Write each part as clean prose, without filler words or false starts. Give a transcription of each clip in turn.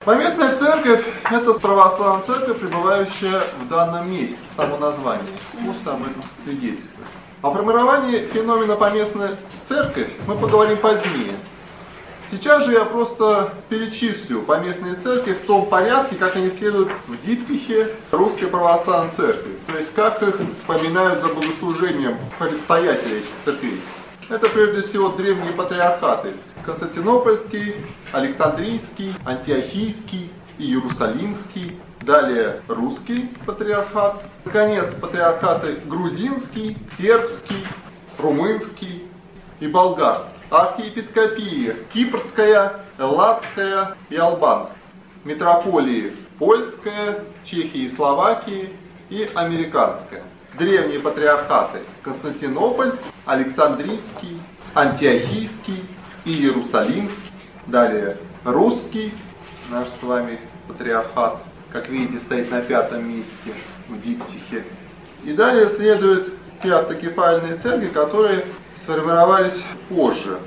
Поместная церковь – это православная церковь, пребывающая в данном месте, само название, курс об этом свидетельствует. О формировании феномена поместной церковь мы поговорим позднее. Сейчас же я просто перечислю поместные церкви в том порядке, как они следуют в диптихе Русской Православной Церкви, то есть как их поминают за богослужением предстоятелей этих церквей. Это прежде всего древние патриархаты – Константинопольский, Александрийский, Антиохийский и Иерусалимский. Далее русский патриархат. Наконец, патриархаты грузинский, сербский, румынский и болгарский. Архиепископии Кипрская, Элладская и Албанская. Митрополии Польская, Чехии и Словакии и Американская. Древние патриархаты Константинопольский, Александрийский, Антиохийский и Иерусалимский. Далее русский, наш с вами патриархат, как видите, стоит на 5-м месте в диптихе. И далее следуют те автокефальные церкви, которые сформировались позже.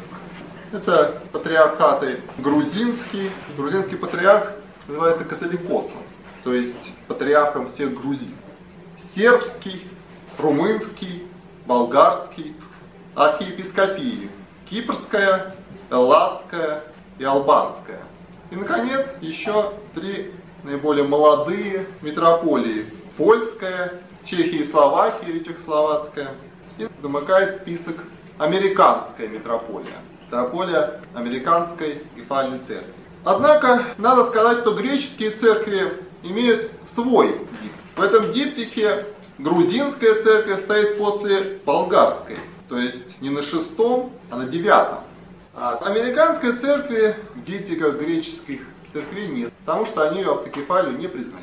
Это патриархаты грузинский. Грузинский патриарх называется католикосом, то есть патриархом всех грузин. Сербский, румынский, болгарский, архиепископии Кипрская, Элладская и Албанская. И, наконец, еще 3 наиболее молодые митрополии: Польская, Чехия и Словакия или Чехословацкая. И замыкает список Американская митрополия, митрополия Американской кефальной церкви. Однако, надо сказать, что греческие церкви имеют свой диптих. В этом диптихе грузинская церковь стоит после болгарской, то есть не на 6-м, а на 9-м. А американской церкви в диптихах греческих церквей нет, потому что они ее автокефалию не признают.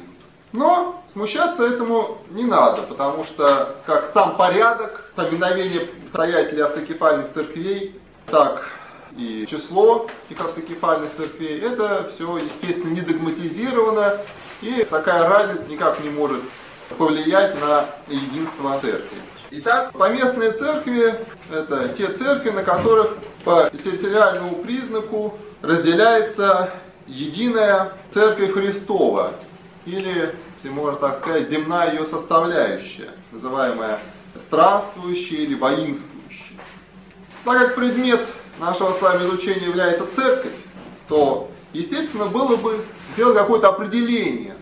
Но смущаться этому не надо, потому что как сам порядок поминовения стоятелей автокефальных церквей, так и число этих автокефальных церквей, это все, естественно, не догматизировано, и такая разница никак не может повлиять на единство церкви. Итак, поместные церкви – это те церкви, на которых по территориальному признаку разделяется единая Церковь Христова, или, если можно так сказать, земная ее составляющая, называемая странствующая или воинствующая. Так как предмет нашего с вами изучения является церковь, то, естественно, было бы сделать какое-то определение,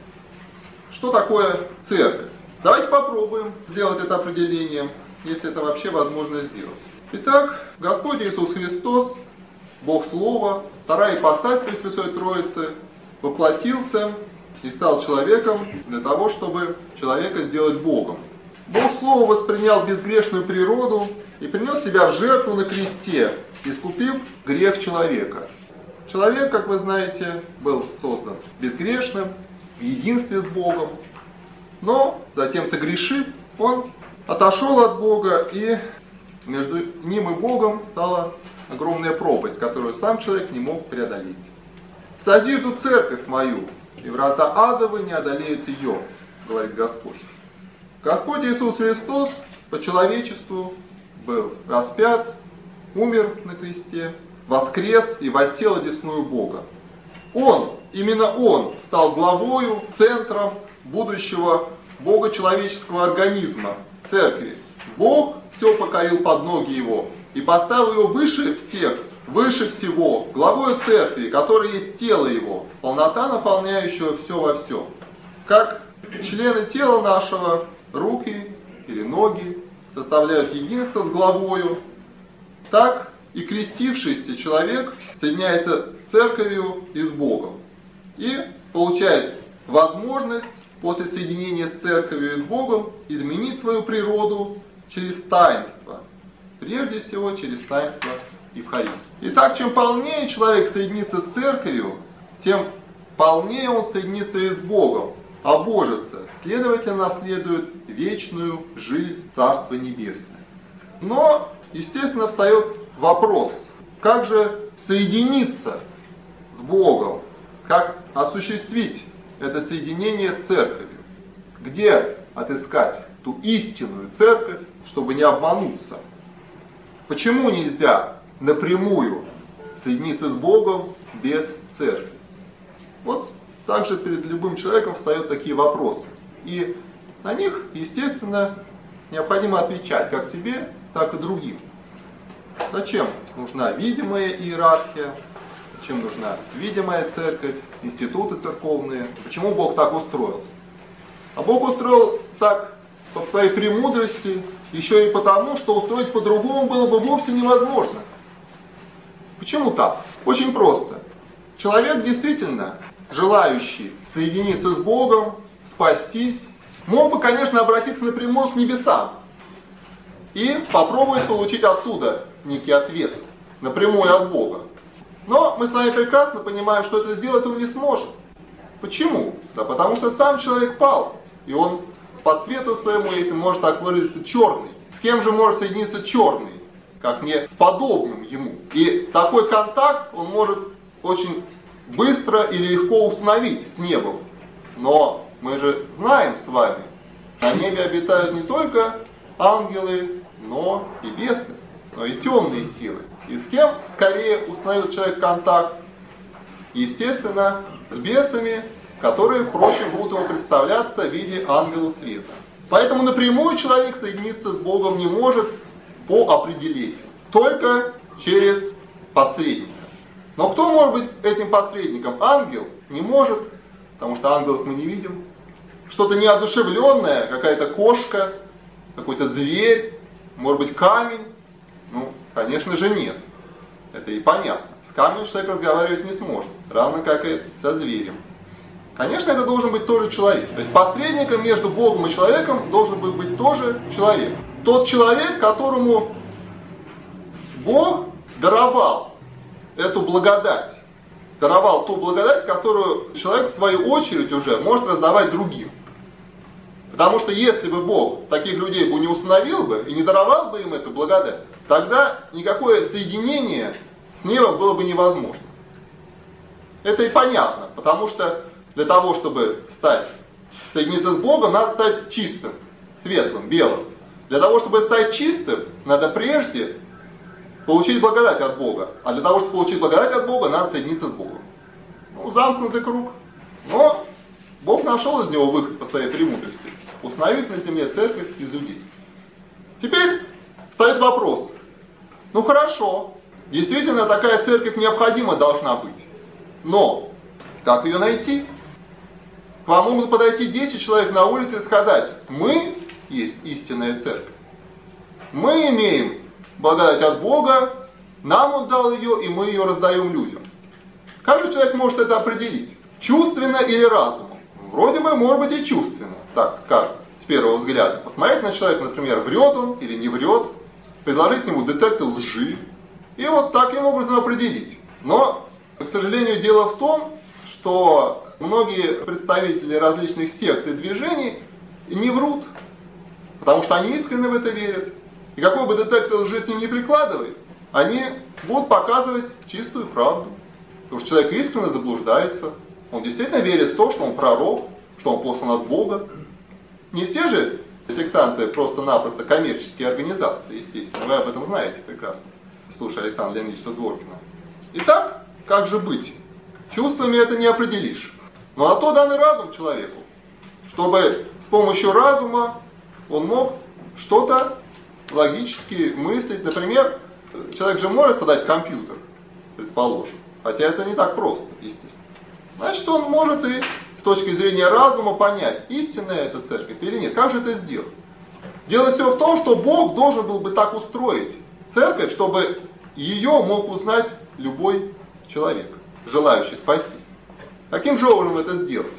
что такое церковь. Давайте попробуем сделать это определение, если это вообще возможно сделать. Итак, Господь Иисус Христос, Бог Слова, вторая ипостась Пресвятой Троицы, воплотился и стал человеком для того, чтобы человека сделать Богом. Бог Слово воспринял безгрешную природу и принес себя в жертву на кресте, искупив грех человека. Человек, как вы знаете, был создан безгрешным, в единстве с Богом, но затем, согрешив, он отошел от Бога, и между ним и Богом стала огромная пропасть, которую сам человек не мог преодолеть. «Созиду церковь мою, и врата адовы не одолеют ее», говорит Господь. Господь Иисус Христос по человечеству был распят, умер на кресте, воскрес и воссел одесную Бога. Он, именно Он, стал главою, центром будущего богочеловеческого организма, церкви. Бог все покорил под ноги Его и поставил Его выше всех, выше всего, главою церкви, которая есть тело Его, полнота, наполняющего все во всем. Как члены тела нашего, руки или ноги, составляют единство с главою, так и крестившийся человек соединяется с церковью и с Богом. И получает возможность после соединения с церковью и с Богом изменить свою природу через таинство. Прежде всего через таинство Евхаристии. Итак, чем полнее человек соединится с церковью, тем полнее он соединится и с Богом, обожится, следовательно, наследует вечную жизнь Царства Небесное. Но, естественно, встает вопрос, как же соединиться с Богом, как осуществить это соединение с церковью, где отыскать ту истинную церковь, чтобы не обмануться. Почему нельзя напрямую соединиться с Богом без церкви? Вот также перед любым человеком встают такие вопросы. И на них, естественно, необходимо отвечать как себе, так и другим. Зачем нужна видимая иерархия? Зачем нужна видимая церковь, институты церковные? Почему Бог так устроил? А Бог устроил так по своей премудрости, еще и потому, что устроить по-другому было бы вовсе невозможно. Почему так? Очень просто. Человек действительно, желающий соединиться с Богом, спастись, мог бы, конечно, обратиться напрямую к небесам и попробовать получить оттуда некий ответ, напрямую от Бога. Но мы с вами прекрасно понимаем, что это сделать он не сможет. Почему? Да потому что сам человек пал, и он по цвету своему, если можно так выразиться, черный. С кем же может соединиться черный, как не с подобным ему? И такой контакт он может очень быстро и легко установить с небом. Но мы же знаем с вами, на небе обитают не только ангелы, но и бесы, но и темные силы. И с кем скорее установит человек контакт? Естественно, с бесами, которые, впрочем, будут ему представляться в виде ангелов света. Поэтому напрямую человек соединиться с Богом не может по определению, только через посредника. Но кто может быть этим посредником? Ангел не может, потому что ангелов мы не видим. Что-то неодушевленное, какая-то кошка, какой-то зверь, может быть камень? Ну, конечно же нет. Это и понятно. С камнем человек разговаривать не сможет, равно как и со зверем. Конечно, это должен быть тоже человек. То есть посредником между Богом и человеком должен быть тоже человек. Тот человек, которому Бог даровал эту благодать. Даровал ту благодать, которую человек в свою очередь уже может раздавать другим. Потому что если бы Бог таких людей бы не установил бы и не даровал бы им эту благодать, тогда никакое соединение с небом было бы невозможно. Это и понятно, потому что для того, чтобы соединиться с Богом, надо стать чистым, светлым, белым. Для того, чтобы стать чистым, надо прежде получить благодать от Бога. А для того, чтобы получить благодать от Бога, надо соединиться с Богом. Ну, замкнутый круг. Но Бог нашел из него выход по своей премудрости. Установить на земле церковь из людей. Теперь встает вопрос. Ну хорошо, действительно такая церковь необходима должна быть. Но как ее найти? К вам могут подойти 10 человек на улице и сказать: мы есть истинная церковь. Мы имеем благодать от Бога, нам Он дал ее, и мы ее раздаем людям. Как же человек может это определить? Чувственно или разумом? Вроде бы, может быть, и чувственно, так кажется, с первого взгляда. Посмотреть на человека, например, врет он или не врет, предложить ему детектор лжи, и вот таким образом определить. Но, к сожалению, дело в том, что многие представители различных сект и движений не врут, потому что они искренне в это верят. И какой бы детектор лжи к ним не прикладывай, они будут показывать чистую правду. Потому что человек искренне заблуждается, он действительно верит в то, что он пророк, что он послан от Бога. Не все же сектанты просто-напросто коммерческие организации, естественно, вы об этом знаете прекрасно, слушая Александра Леонидовича Дворкина. Итак, как же быть? Чувствами это не определишь. Но на то данный разум человеку, чтобы с помощью разума он мог что-то логически мыслить. Например, человек же может создать компьютер, предположим, хотя это не так просто, естественно. Значит, он может и с точки зрения разума понять, истинная эта церковь или нет. Как же это сделать? Дело все в том, что Бог должен был бы так устроить церковь, чтобы ее мог узнать любой человек, желающий спастись. Каким же образом это сделать?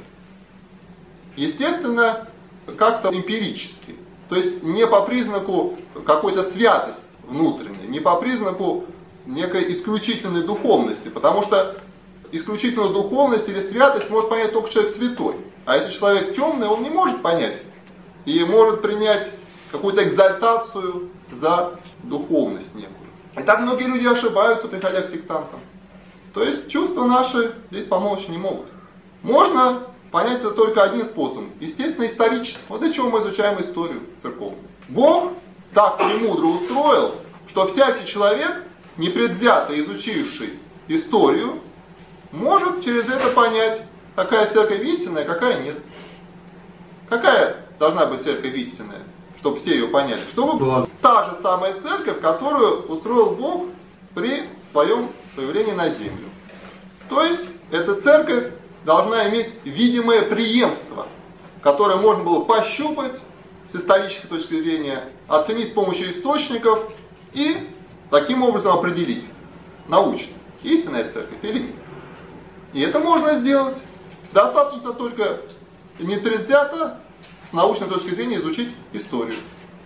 Естественно, как-то эмпирически. То есть не по признаку какой-то святости внутренней, не по признаку некой исключительной духовности, потому что исключительную духовность или святость может понять только человек святой. А если человек темный, он не может понять и может принять какую-то экзальтацию за духовность некую. И так многие люди ошибаются, приходя к сектантам. То есть чувства наши здесь помочь не могут. Можно понять это только одним способом. Естественно, исторически. Вот для чего мы изучаем историю церковную. Бог так премудро устроил, что всякий человек, непредвзято изучивший историю, может через это понять, какая церковь истинная, какая нет. Какая должна быть церковь истинная, чтобы все ее поняли? Чтобы была та же самая церковь, которую устроил Бог при своем появлении на землю. То есть, эта церковь должна иметь видимое преемство, которое можно было пощупать с исторической точки зрения, оценить с помощью источников и таким образом определить научно, истинная церковь или нет. И это можно сделать. Достаточно только непредвзято с научной точки зрения изучить историю.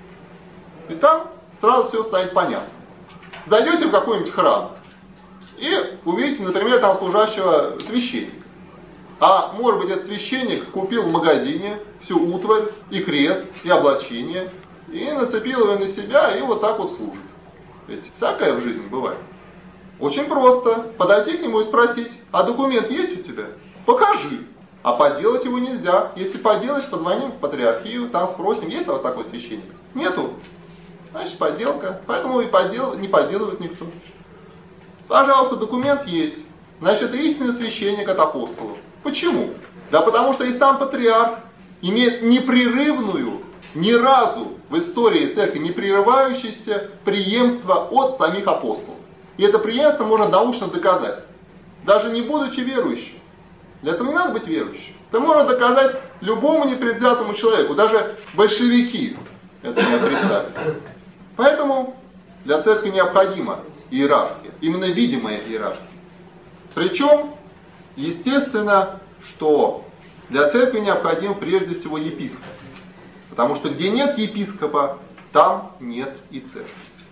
И там сразу все станет понятно. Зайдете в какой-нибудь храм и увидите, например, там служащего священника. А может быть, этот священник купил в магазине всю утварь, и крест, и облачение, и нацепил его на себя, и вот так вот служит. Ведь всякое в жизни бывает. Очень просто. Подойти к нему и спросить: а документ есть у тебя? Покажи. А подделать его нельзя. Если подделаешь, позвоним в патриархию, там спросим, есть ли вот такой священник. Нету. Значит, подделка. Поэтому и не подделывает никто. Пожалуйста, документ есть. Значит, это истинный священник от апостолов. Почему? Да потому что и сам патриарх имеет непрерывную, ни разу в истории церкви не прерывающееся преемство от самих апостолов. И это преемство можно научно доказать, даже не будучи верующим. Для этого не надо быть верующим. Это можно доказать любому непредвзятому человеку, даже большевики это не отрицали. Поэтому для церкви необходима иерархия, именно видимая иерархия. Причем, естественно, что для церкви необходим прежде всего епископ. Потому что где нет епископа, там нет и церкви.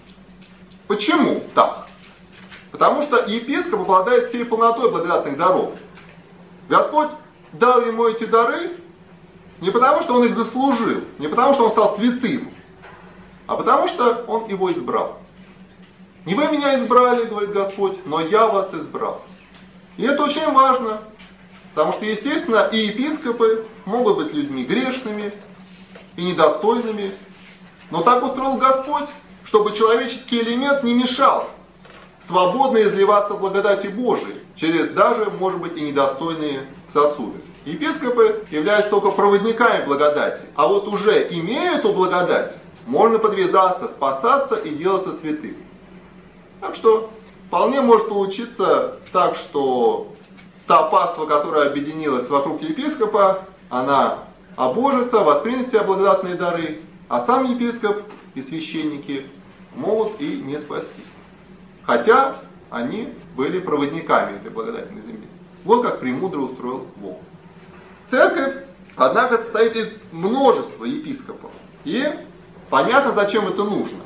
Почему так? Потому что епископ обладает всей полнотой благодатных даров. Господь дал ему эти дары не потому, что он их заслужил, не потому, что он стал святым, а потому, что он его избрал. Не вы меня избрали, говорит Господь, но я вас избрал. И это очень важно, потому что, естественно, и епископы могут быть людьми грешными и недостойными, но так устроил Господь, чтобы человеческий элемент не мешал свободно изливаться в благодати Божией через даже, может быть, и недостойные сосуды. Епископы являются только проводниками благодати, а вот уже имея эту благодать, можно подвязаться, спасаться и делаться святым. Так что вполне может получиться так, что та паства, которая объединилась вокруг епископа, она обожится, воспримет в себя благодатные дары, а сам епископ и священники могут и не спастись. Хотя они были проводниками этой благодати на земле. Вот как премудро устроил Бог. Церковь, однако, состоит из множества епископов. И понятно, зачем это нужно.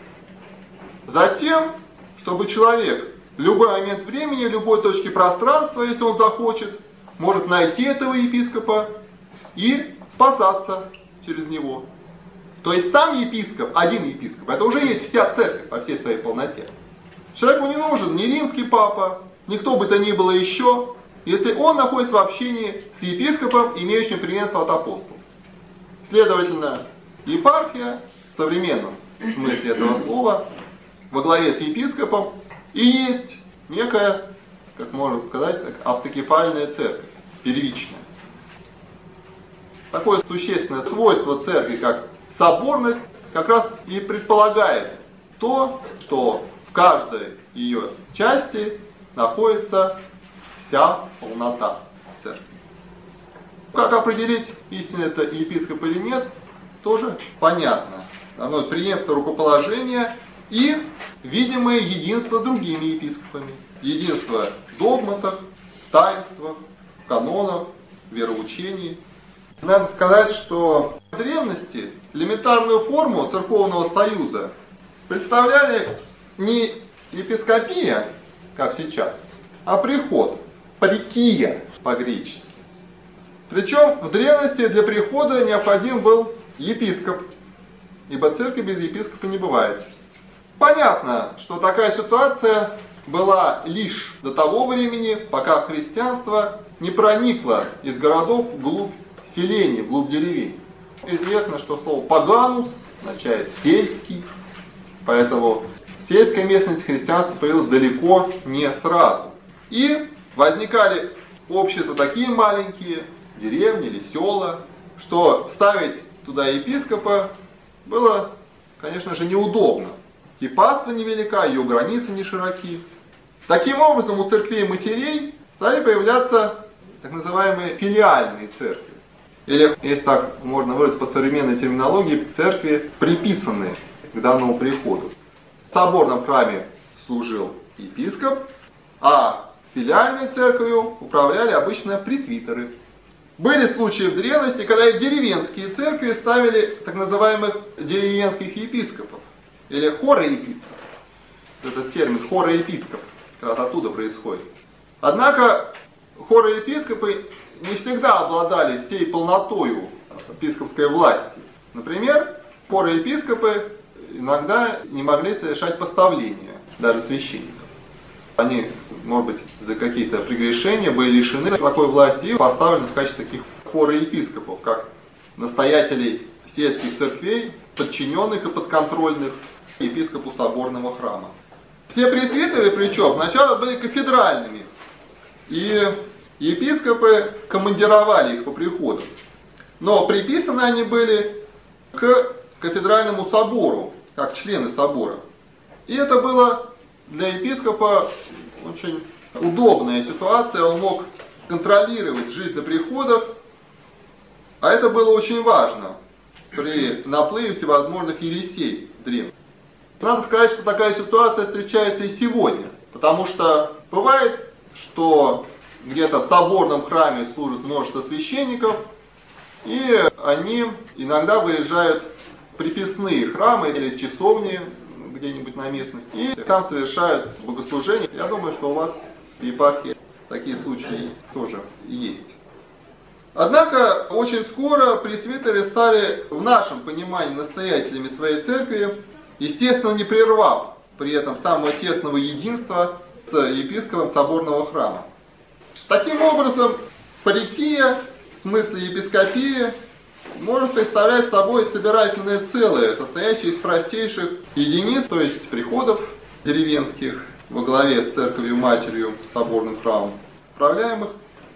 Затем, чтобы человек в любой момент времени, в любой точке пространства, если он захочет, может найти этого епископа и спасаться через него. То есть сам епископ, один епископ, это уже есть вся церковь по всей своей полноте. Человеку не нужен ни римский папа, ни кто бы то ни было еще, если он находится в общении с епископом, имеющим преемство от апостолов. Следовательно, епархия в современном смысле этого слова во главе с епископом и есть некая, как можно сказать, автокефальная церковь, первичная. Такое существенное свойство церкви, как соборность, как раз и предполагает то, что в каждой ее части находится вся полнота церкви. Как определить, истинно это епископ или нет, тоже понятно. Оно преемство рукоположения и видимое единство с другими епископами. Единство в догматах, таинствах, канонах, вероучении. Надо сказать, что в древности элементарную форму церковного союза представляли не епископия, как сейчас, а приход, парикия по-гречески. Причем в древности для прихода необходим был епископ, ибо церковь без епископа не бывает. Понятно, что такая ситуация была лишь до того времени, пока христианство не проникло из городов вглубь селений, вглубь деревень. Известно, что слово «паганус» означает «сельский», поэтому в сельской местности христианство появилось далеко не сразу. И возникали общества такие маленькие, деревни или села, что ставить туда епископа было, конечно же, неудобно. И паства невелика, ее границы не широки. Таким образом, у церквей матерей стали появляться так называемые филиальные церкви. Или, если так можно выразить по современной терминологии, церкви, приписанные к данному приходу. В соборном храме служил епископ, а филиальной церковью управляли обычно пресвитеры. Были случаи в древности, когда и деревенские церкви ставили так называемых деревенских епископов, или хороепископов. Этот термин хороепископ как раз оттуда происходит. Однако хороепископы не всегда обладали всей полнотою епископской власти. Например, хороепископы иногда не могли совершать поставления, даже священников. Они, может быть, за какие-то прегрешения были лишены такой власти и поставлены в качестве таких хороепископов, как настоятелей сельских церквей, подчиненных и подконтрольных епископу соборного храма. Все пресвитеры, причем, сначала были кафедральными, и епископы командировали их по приходу. Но приписаны они были к кафедральному собору, как члены собора. И это было для епископа очень удобная ситуация, он мог контролировать жизнь на приходах, а это было очень важно при наплыве всевозможных ересей в древности. Надо сказать, что такая ситуация встречается и сегодня, потому что бывает, что где-то в соборном храме служит множество священников, и они иногда выезжают в приписные храмы или часовни где-нибудь на местности, и там совершают богослужение. Я думаю, что у вас в епархии такие случаи тоже есть. Однако очень скоро пресвитеры стали в нашем понимании настоятелями своей церкви, естественно, не прервав при этом самого тесного единства с епископом соборного храма. Таким образом, парикия, в смысле епископия, может представлять собой собирательное целое, состоящее из простейших единиц, то есть приходов деревенских во главе с церковью-матерью, соборным храмом, управляемых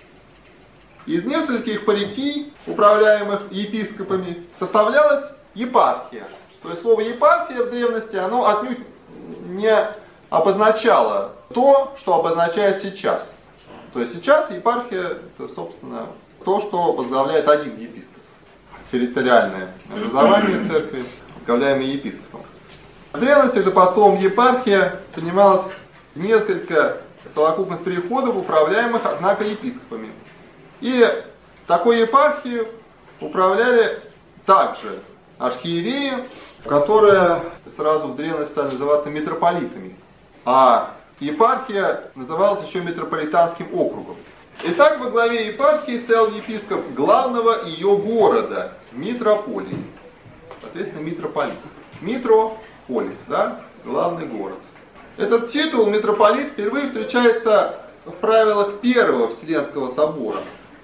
из нескольких парикий, управляемых епископами, составлялась епархия. То есть слово епархия в древности, оно отнюдь не обозначало то, что обозначает сейчас. То есть сейчас епархия, это, собственно, то, что возглавляет один епископ. Территориальное образование церкви, возглавляемое епископом. В древности же под словом епархия понималось несколько совокупность приходов, управляемых, однако, епископами. И такой епархией управляли также архиереи, которые сразу в древности стали называться митрополитами. А епархия называлась еще митрополитанским округом. Итак, во главе епархии стоял епископ главного ее города, митрополии. Соответственно, митрополит. Митрополис, да, главный город. Этот титул митрополит впервые встречается в правилах Первого Вселенского собора.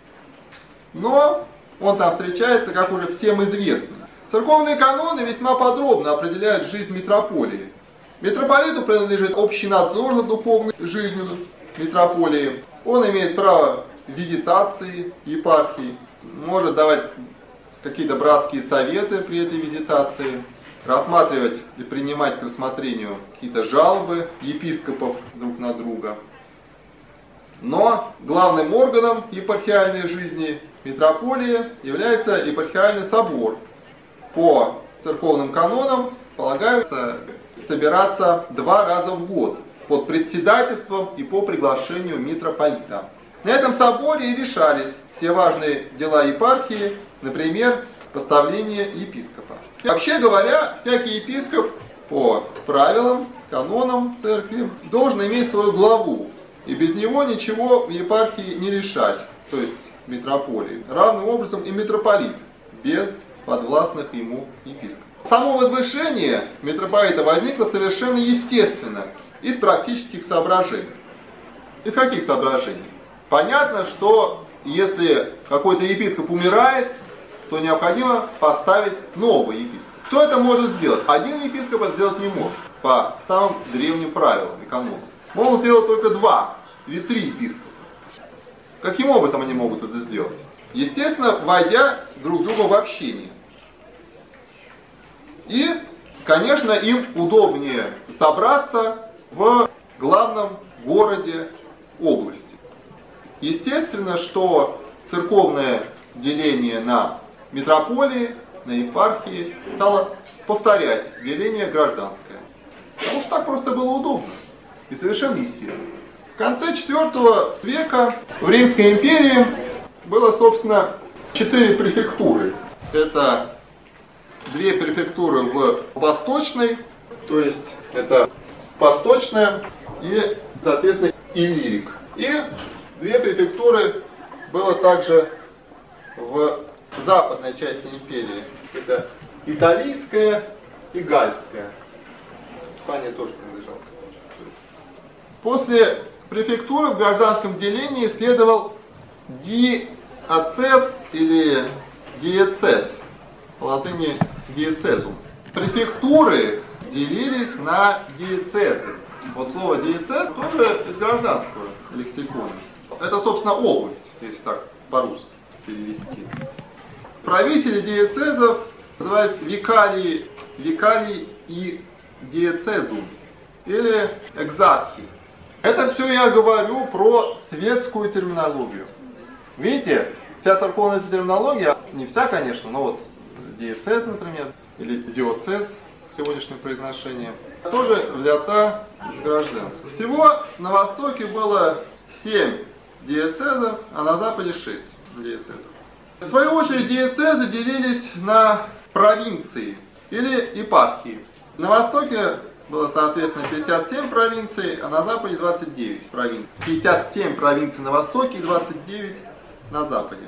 Но он там встречается, как уже всем известно. Церковные каноны весьма подробно определяют жизнь митрополии. Митрополиту принадлежит общий надзор над духовной жизнью митрополии. Он имеет право визитации епархии, может давать какие-то братские советы при этой визитации, рассматривать и принимать к рассмотрению какие-то жалобы епископов друг на друга. Но главным органом епархиальной жизни митрополии является епархиальный собор. По церковным канонам полагается собираться 2 раза в год под председательством и по приглашению митрополита. На этом соборе и решались все важные дела епархии, например, поставление епископа. Вообще говоря, всякий епископ по правилам, канонам церкви должен иметь свою главу, и без него ничего в епархии не решать, то есть митрополии. Равным образом и митрополит без подвластных ему епископов. Само возвышение митрополита возникло совершенно естественно, из практических соображений. Из каких соображений? Понятно, что если какой-то епископ умирает, то необходимо поставить нового епископа. Кто это может сделать? Один епископ это сделать не может, по самым древним правилам и канонам. Могут сделать только 2 или 3 епископа. Каким образом они могут это сделать? Естественно, войдя друг друга в общение. И, конечно, им удобнее собраться в главном городе области. Естественно, что церковное деление на митрополии, на епархии стало повторять деление гражданское. Потому что так просто было удобно и совершенно естественно. В конце IV века в Римской империи было, собственно, 4 префектуры. Это 2 префектуры в Восточной, то есть это Восточная и, соответственно, Иллирик. И 2 префектуры было также в западной части империи. Это Италийская и Гальская. Испания тоже принадлежала. После префектуры в гражданском делении следовал диацез или диецез, по латыни диецезум. Префектуры делились на диецезы. Вот слово диецез тоже из гражданского лексикона. Это, собственно, область, если так по-русски перевести. Правители диецезов назывались викарии и диецезум или экзархи. Это все я говорю про светскую терминологию. Видите, вся церковная терминология, не вся, конечно, но вот диецез, например, или диоцез, сегодняшнее произношение, тоже взята из гражданства. Всего на Востоке было 7 диецезов, а на Западе 6 диецезов. В свою очередь диецезы делились на провинции или епархии. На Востоке было, соответственно, 57 провинций, а на Западе 29 провинций. 57 провинций на Востоке и 29 на Западе.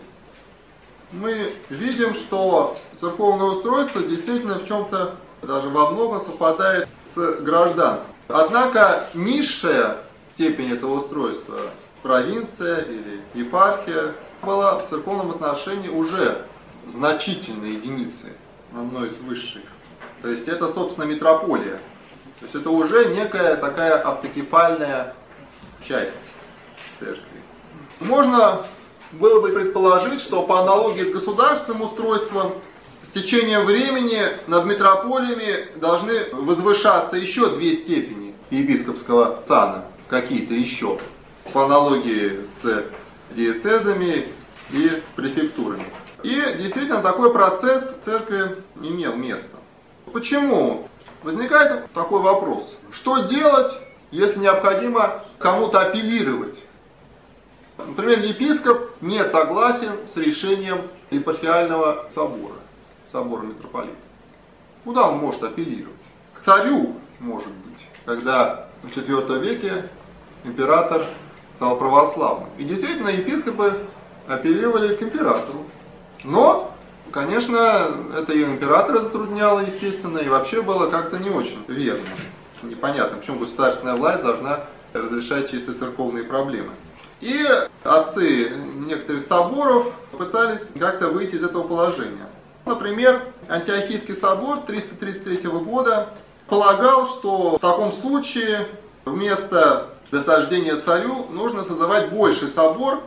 Мы видим, что церковное устройство действительно в чем-то, даже во многом совпадает с гражданством. Однако низшая степень этого устройства, провинция или епархия, была в церковном отношении уже значительной единицей, одной из высших. То есть это, собственно, митрополия. То есть это уже некая такая автокефальная часть церкви. Можно было бы предположить, что по аналогии с государственным устройством с течением времени над митрополиями должны возвышаться еще 2 степени епископского сана, какие-то еще, по аналогии с диецезами и префектурами. И действительно такой процесс в церкви имел место. Почему? Возникает такой вопрос. Что делать, если необходимо кому-то апеллировать? Например, епископ не согласен с решением епархиального собора, собора митрополита. Куда он может апеллировать? К царю, может быть, когда в IV веке император стал православным. И действительно, епископы апеллировали к императору. Но, конечно, это и императора затрудняло, естественно, и вообще было как-то не очень верно. Непонятно, почему государственная власть должна разрешать чисто церковные проблемы. И отцы некоторых соборов пытались как-то выйти из этого положения. Например, Антиохийский собор 333 года полагал, что в таком случае вместо досаждения царю нужно создавать больший собор,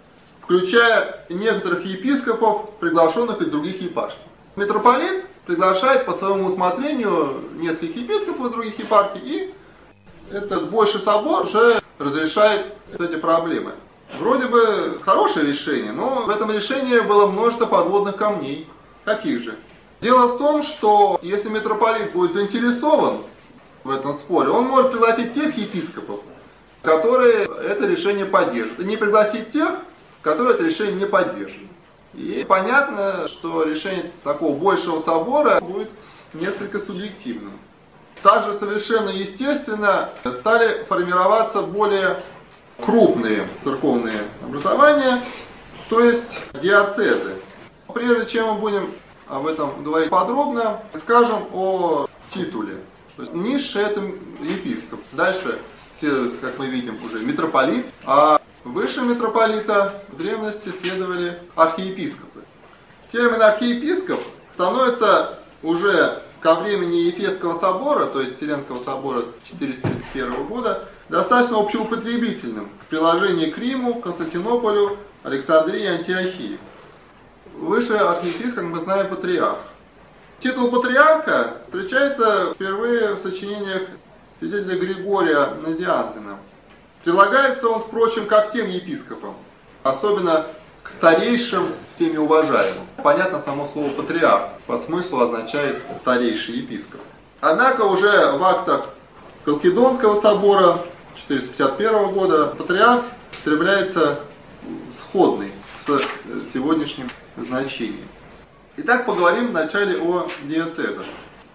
включая некоторых епископов, приглашенных из других епархий. Митрополит приглашает по своему усмотрению нескольких епископов из других епархий, и этот больший собор уже разрешает эти проблемы. Вроде бы хорошее решение, но в этом решении было множество подводных камней. Каких же? Дело в том, что если митрополит будет заинтересован в этом споре, он может пригласить тех епископов, которые это решение поддержат, и не пригласить тех, которые это решение не поддержат. И понятно, что решение такого большего собора будет несколько субъективным. Также совершенно естественно стали формироваться более крупные церковные образования, то есть диацезы. Прежде чем мы будем об этом говорить подробно, скажем о титуле. То есть низший — это епископ. Дальше все, как мы видим, уже митрополит, а выше митрополита в древности следовали архиепископы. Термин архиепископ становится уже ко времени Ефесского собора, то есть Вселенского собора 431 года, достаточно общеупотребительным в приложении к Риму, Константинополю, Александрии и Антиохии. Выше архиепископ, как мы знаем, патриарх. Титул патриарха встречается впервые в сочинениях святителя Григория Назианзена. Прилагается он, впрочем, ко всем епископам, особенно к старейшим, всеми уважаемым. Понятно, само слово патриарх по смыслу означает старейший епископ. Однако уже в актах Халкидонского собора 451 года патриарх употребляется сходный с сегодняшним значением. Итак, поговорим вначале о диецезах.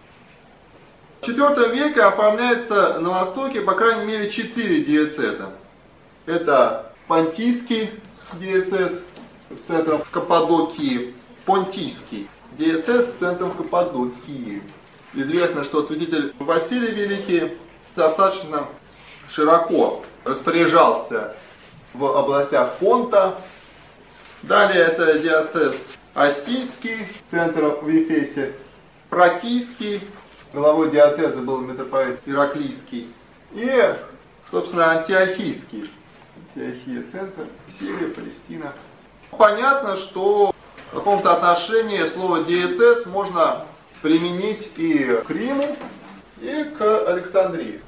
В IV веке оформляется на Востоке, по крайней мере, 4 диецеза. Это Понтийский диецез с центром в Каппадокии, Понтийский диецез с центром в Каппадокии. Известно, что святитель Василий Великий достаточно широко распоряжался в областях Понта. Далее это диецез Осийский, центр в Ефесе, Фракийский, главой диацеза был митрополит Ираклийский, и, собственно, Антиохийский. Антиохия, центр, Сирия, Палестина. Понятно, что в каком-то отношении слово диецез можно применить и к Риму, и к Александрии.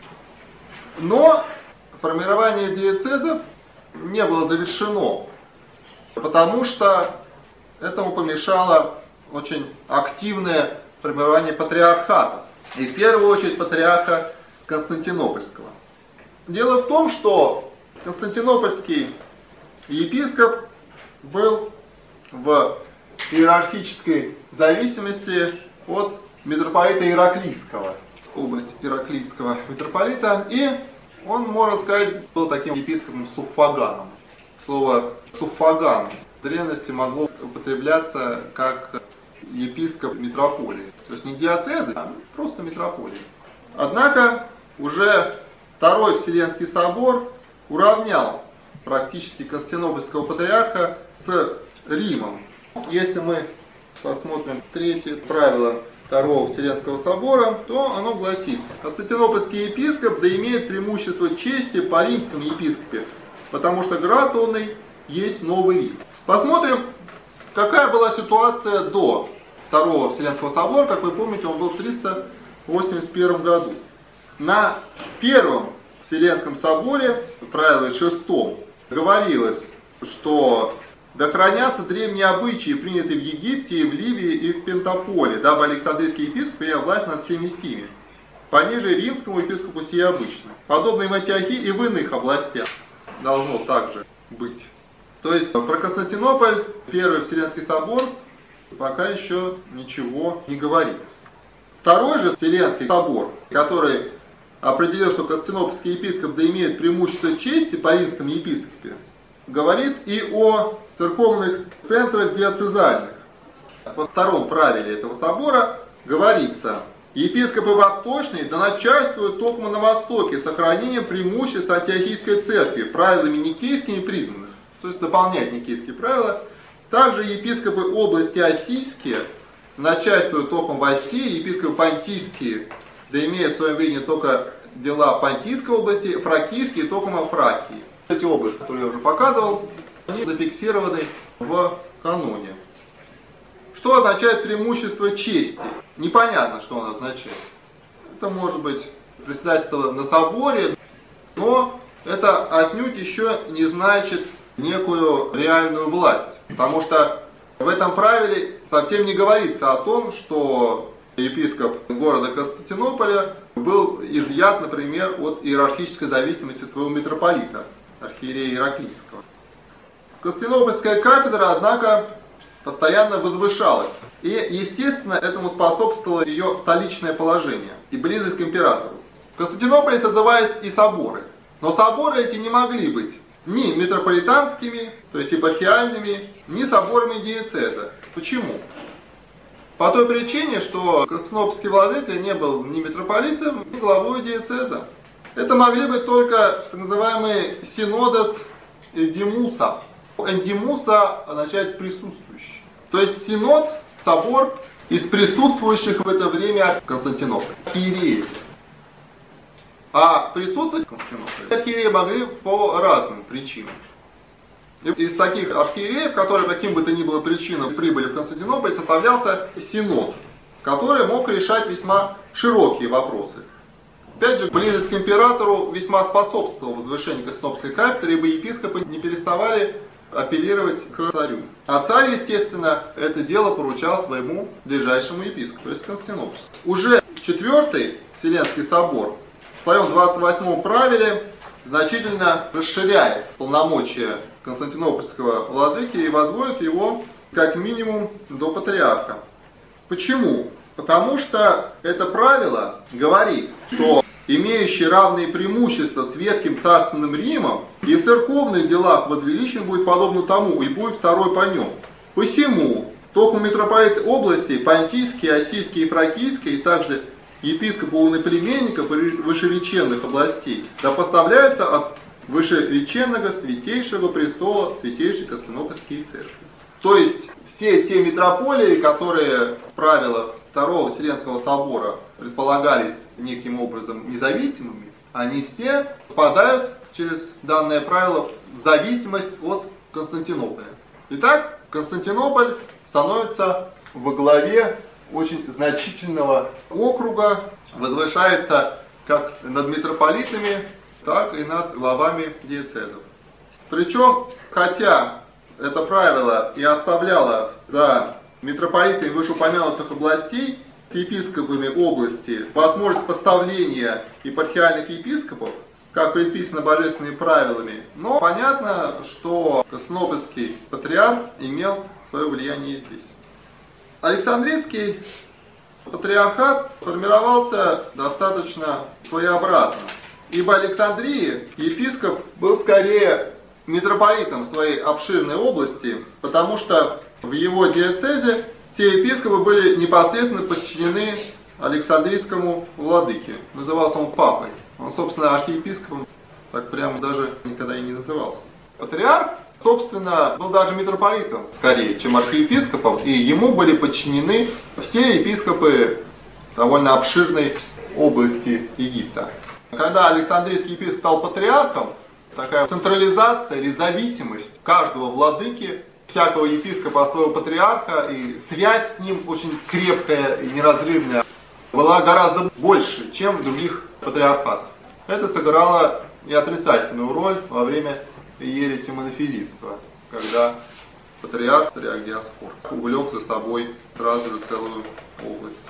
Но формирование диецезов не было завершено, потому что этому помешало очень активное формирование патриархата, и в первую очередь патриарха Константинопольского. Дело в том, что Константинопольский епископ был в иерархической зависимости от митрополита Ираклийского, область Ираклийского митрополита, и он, можно сказать, был таким епископом-суффаганом. Слово «суффаган» в древности могло употребляться как епископ митрополии. То есть не диацезы, а просто митрополии. Однако уже Второй Вселенский собор уравнял практически Константинопольского патриарха с Римом. Если мы посмотрим третье правило Второго Вселенского собора, то оно гласит: Константинопольский епископ да имеет преимущество чести по римскому епископе, потому что град онный есть Новый Рим. Посмотрим, какая была ситуация до Второго Вселенского собора. Как вы помните, он был в 381 году. На Первом Вселенском соборе, в правиле 6, говорилось, что да хранятся древние обычаи, принятые в Египте, и в Ливии, и в Пентаполе, дабы Александрийский епископ имел власть над всеми сими, пониже римскому епископу сие обычно. Подобно в Антиохии и в иных областях должно также быть. То есть про Константинополь Первый Вселенский собор пока еще ничего не говорит. Второй же Вселенский собор, который определил, что Константинопольский епископ да имеет преимущество чести по римскому епископе, говорит и о церковных центрах диацезальных. Во втором правиле этого собора говорится: епископы восточные да начальствуют токмо на Востоке сохранением преимущества Антиохийской церкви правилами никейскими признанных, то есть дополняет никейские правила. Также епископы области Осийские начальствуют токмо в Осии, епископы понтийские да имеют в своем видении только дела Понтийской области, фракийские токмо Фракии. Эти области, которые я уже показывал, они зафиксированы в каноне. Что означает преимущество чести? Непонятно, что оно означает. Это может быть председательство на соборе, но это отнюдь еще не значит некую реальную власть. Потому что в этом правиле совсем не говорится о том, что епископ города Константинополя был изъят, например, от иерархической зависимости своего митрополита, архиерея Ираклийского. Константинопольская кафедра, однако, постоянно возвышалась. И, естественно, этому способствовало ее столичное положение и близость к императору. В Константинополе созывались и соборы. Но соборы эти не могли быть ни митрополитанскими, то есть епархиальными, ни соборами диецеза. Почему? По той причине, что константинопольский владыка не был ни митрополитом, ни главой диецеза. Это могли быть только так называемые синодос эндимуса. Эндимуса означает присутствующий. То есть синод, собор из присутствующих в это время Константинополя, иереев. А присутствовать в Константинополе архиереи могли по разным причинам. И из таких архиереев, которые каким бы то ни было причинам прибыли в Константинополь, составлялся синод, который мог решать весьма широкие вопросы. Опять же, близость к императору весьма способствовала возвышению Константинопольской кафедры, ибо епископы не переставали апеллировать к царю. А царь, естественно, это дело поручал своему ближайшему епископу, то есть Константинопольскому. Уже Четвертый Вселенский собор в своем 28-м правиле значительно расширяет полномочия Константинопольского владыки и возводит его как минимум до патриарха. Почему? Потому что это правило говорит, что имеющий равные преимущества с ветхим царственным Римом и в церковных делах возвеличен будет подобно тому, и будет второй по нем. Посему, только митрополиты области, Понтийские, Осийские и Фракийские, и также епископов и племенников вышереченных областей, да поставляются от вышереченного святейшего престола святейшей Константинопольской церкви. То есть все те митрополии, которые в правилах Второго Вселенского собора предполагались неким образом независимыми, они все попадают через данное правило в зависимость от Константинополя. Итак, Константинополь становится во главе очень значительного округа, возвышается как над митрополитами, так и над главами диецезов. Причем, хотя это правило и оставляло за митрополитами вышеупомянутых областей с епископами области возможность поставления епархиальных епископов, как предписано божественными правилами, но понятно, что Константинопольский патриарх имел свое влияние и здесь. Александрийский патриархат формировался достаточно своеобразно, ибо Александрии епископ был скорее митрополитом своей обширной области, потому что в его диецезе все епископы были непосредственно подчинены Александрийскому владыке. Назывался он папой. Он, собственно, архиепископом так прямо даже никогда и не назывался. Патриарх, собственно, был даже митрополитом, скорее, чем архиепископом, и ему были подчинены все епископы довольно обширной области Египта. Когда Александрийский епископ стал патриархом, такая централизация или зависимость каждого владыки, всякого епископа от своего патриарха, и связь с ним очень крепкая и неразрывная, была гораздо больше, чем в других патриархатах. Это сыграло и отрицательную роль во время ереси монофизитства, когда патриарх Диоскор увлек за собой сразу же целую область.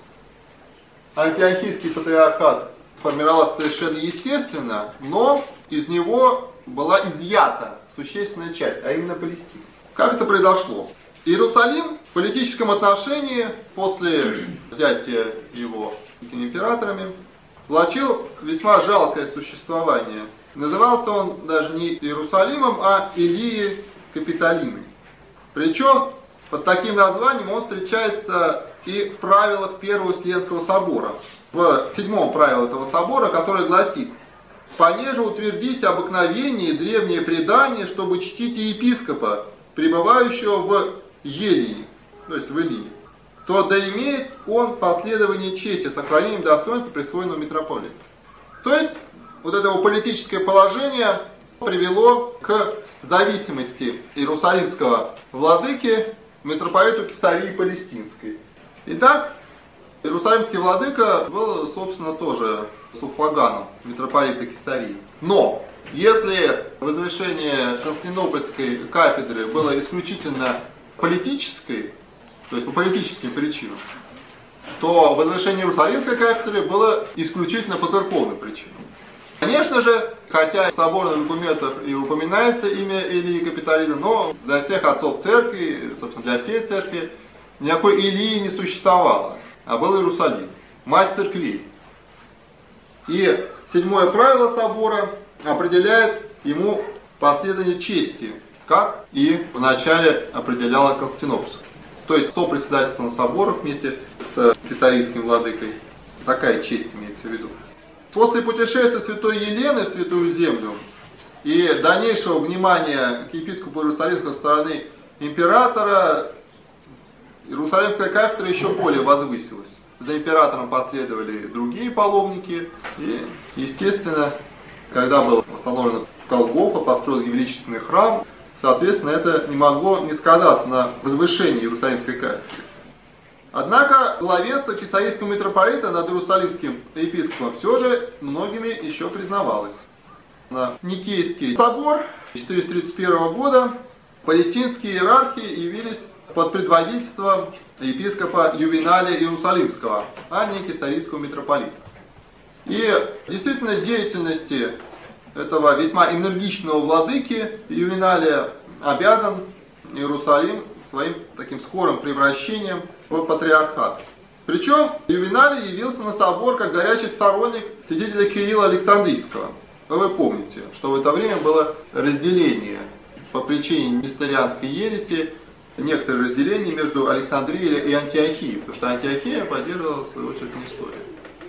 Антиохийский патриархат сформировался совершенно естественно, но из него была изъята существенная часть, а именно Палестина. Как это произошло? Иерусалим в политическом отношении после взятия его императорами влачил весьма жалкое существование. Назывался он даже не Иерусалимом, а Илией Капитолиной. Причем под таким названием он встречается и в правилах Первого Вселенского собора. В 7-м правиле этого собора, которое гласит: «Понеже утвердись обыкновение и древнее предание, чтобы чтите епископа, пребывающего в Елии», то есть в Илии, то да имеет он последование чести, сохранением достоинства присвоенного митрополии. То есть вот это политическое положение привело к зависимости иерусалимского владыки митрополиту Кесарии Палестинской. Итак, иерусалимский владыка был, собственно, тоже суффаганом митрополита Кесарии. Но если возвышение Константинопольской кафедры было исключительно политической, то есть по политическим причинам, то возвышение Иерусалимской кафедры было исключительно по церковным причинам. Конечно же, хотя в соборных документах и упоминается имя Илии Капитолина, но для всех отцов церкви, собственно для всей церкви, никакой Илии не существовало, а был Иерусалим, мать церквей. И 7-е правило собора определяет ему последование чести, как и вначале определяла Константинопольская. То есть сопредседательство на соборах вместе с кесарийским владыкой. Такая честь имеется в виду. После путешествия святой Елены в Святую Землю и дальнейшего внимания к епископу Иерусалимской со стороны императора, Иерусалимская кафедра еще более возвысилась. За императором последовали другие паломники. И, естественно, когда был восстановлен Голгофа, построен величественный храм, соответственно, это не могло не сказаться на возвышении Иерусалимской кафедры. Однако главенство кесарийского митрополита над иерусалимским епископом все же многими еще признавалось. На Никейский собор 431 года палестинские иерархи явились под предводительством епископа Ювеналия Иерусалимского, а не кесарийского митрополита. И действительно деятельности этого весьма энергичного владыки Ювеналия обязан Иерусалим своим таким скорым превращением в патриархат. Причем Ювеналий явился на собор как горячий сторонник святителя Кирилла Александрийского. Вы помните, что в это время было разделение по причине несторианской ереси, некоторые разделения между Александрией и Антиохией, потому что Антиохия поддерживала, в свою очередь, Нестория.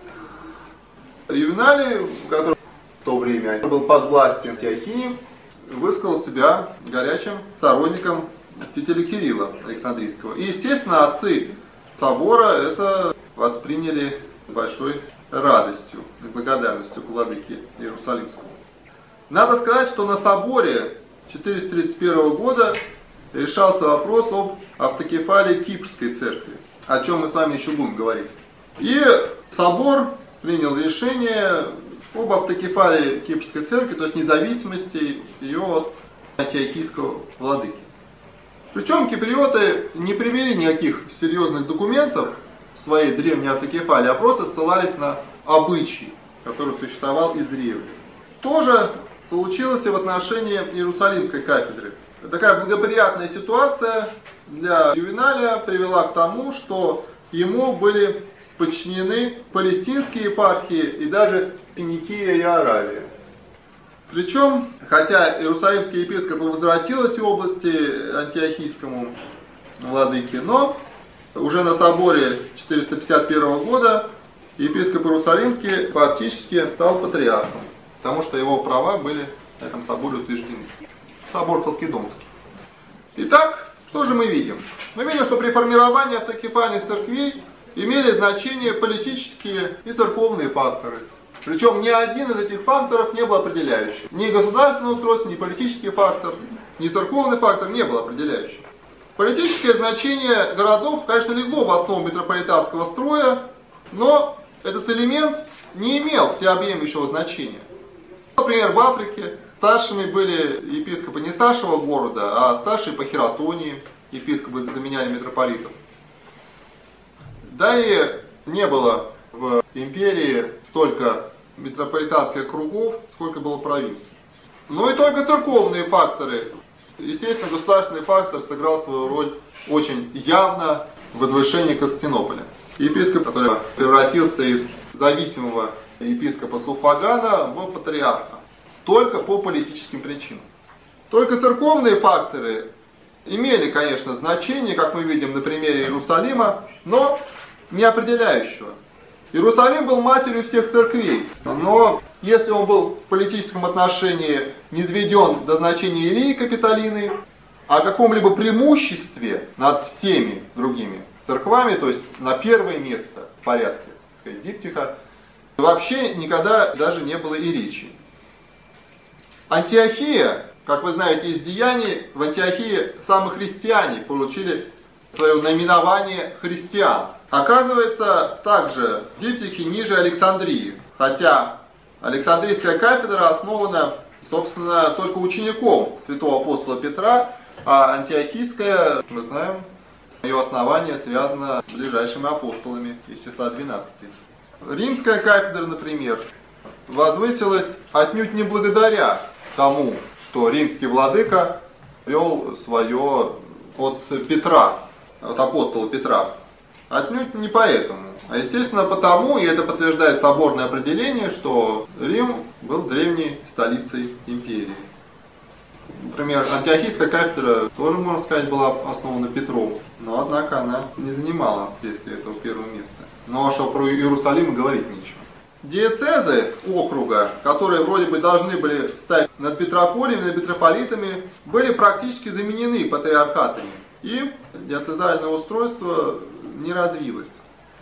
Ювеналий, который в то время был под властью Антиохии, высказал себя горячим сторонником святителя Кирилла Александрийского. И, естественно, отцы собора это восприняли с большой радостью и благодарностью к владыке Иерусалимскому. Надо сказать, что на соборе 431 года решался вопрос об автокефалии Кипрской церкви, о чем мы с вами еще будем говорить. И собор принял решение об автокефалии Кипрской церкви, то есть независимости ее от антиохийского владыки. Причем киприоты не привели никаких серьезных документов в своей древней автокефалии, а просто ссылались на обычай, который существовал издревле. Тоже получилось и в отношении Иерусалимской кафедры. Такая благоприятная ситуация для Ювеналия привела к тому, что ему были подчинены палестинские епархии и даже Финикия и Аравия. Причем, хотя Иерусалимский епископ возвратил эти области антиохийскому владыке, но уже на соборе 451 года епископ Иерусалимский фактически стал патриархом, потому что его права были на этом соборе утверждены. Собор Халкидонский. Итак, что же мы видим? Мы видим, что при формировании автокефальных церквей имели значение политические и церковные факторы. Причем ни один из этих факторов не был определяющим. Ни государственное устройство, ни политический фактор, ни церковный фактор не был определяющим. Политическое значение городов, конечно, легло в основу митрополитанского строя, но этот элемент не имел всеобъемлющего значения. Например, в Африке старшими были епископы не старшего города, а старшие по хиратонии, епископы заменяли митрополитов. Да и не было в империи столько митрополитанских кругов, сколько было провинций. Но и только церковные факторы. Естественно, государственный фактор сыграл свою роль очень явно в возвышении Константинополя. Епископ, который превратился из зависимого епископа суффагана в патриарха. Только по политическим причинам. Только церковные факторы имели, конечно, значение, как мы видим на примере Иерусалима, но не определяющего. Иерусалим был матерью всех церквей, но если он был в политическом отношении низведен до значения Илии Капитолины, о каком-либо преимуществе над всеми другими церквами, то есть на первое место в порядке, так сказать, диптиха, вообще никогда даже не было и речи. Антиохия, как вы знаете из Деяний, в Антиохии самые христиане получили свое наименование христиан. Оказывается, также диптихи ниже Александрии, хотя Александрийская кафедра основана, собственно, только учеником святого апостола Петра, а Антиохийская, мы знаем, ее основание связано с ближайшими апостолами из числа 12. Римская кафедра, например, возвысилась отнюдь не благодаря тому, что римский владыка вел свое от Петра, от апостола Петра. Отнюдь не поэтому, а естественно потому, и это подтверждает соборное определение, что Рим был древней столицей империи. Например, Антиохийская кафедра тоже, можно сказать, была основана Петром, но однако она не занимала вследствие этого первого места. Ну а что про Иерусалим говорить нечего. Диецезы округа, которые вроде бы должны были стать над митрополиями, над митрополитами, были практически заменены патриархатами, и диоцезальное устройство не развилось.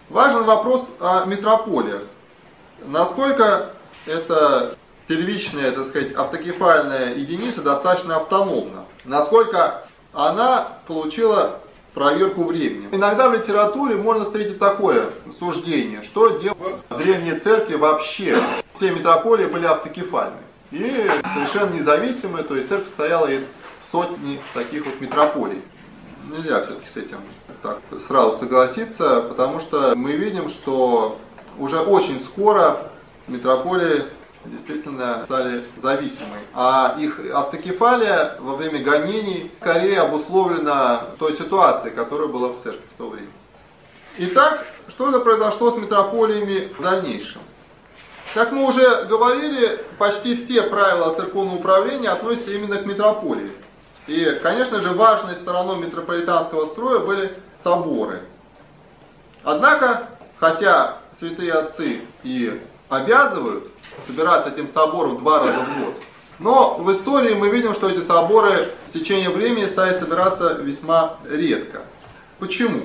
Важен вопрос о митрополиях. Насколько эта первичная, так сказать, автокефальная единица достаточно автономна? Насколько она получила проверку временем? Иногда в литературе можно встретить такое суждение, что делали в древней церкви вообще. Все митрополии были автокефальны и совершенно независимые, то есть церковь стояла из сотни таких вот митрополий. Нельзя все-таки с этим так сразу согласиться, потому что мы видим, что уже очень скоро митрополии действительно стали зависимы, а их автокефалия во время гонений скорее обусловлена той ситуацией, которая была в церкви в то время. Итак, что же произошло с митрополиями в дальнейшем? Как мы уже говорили, почти все правила церковного управления относятся именно к митрополии. И, конечно же, важной стороной митрополитанского строя были соборы. Однако, хотя святые отцы и обязывают собираться этим собором 2 раза в год, но в истории мы видим, что эти соборы с течением времени стали собираться весьма редко. Почему?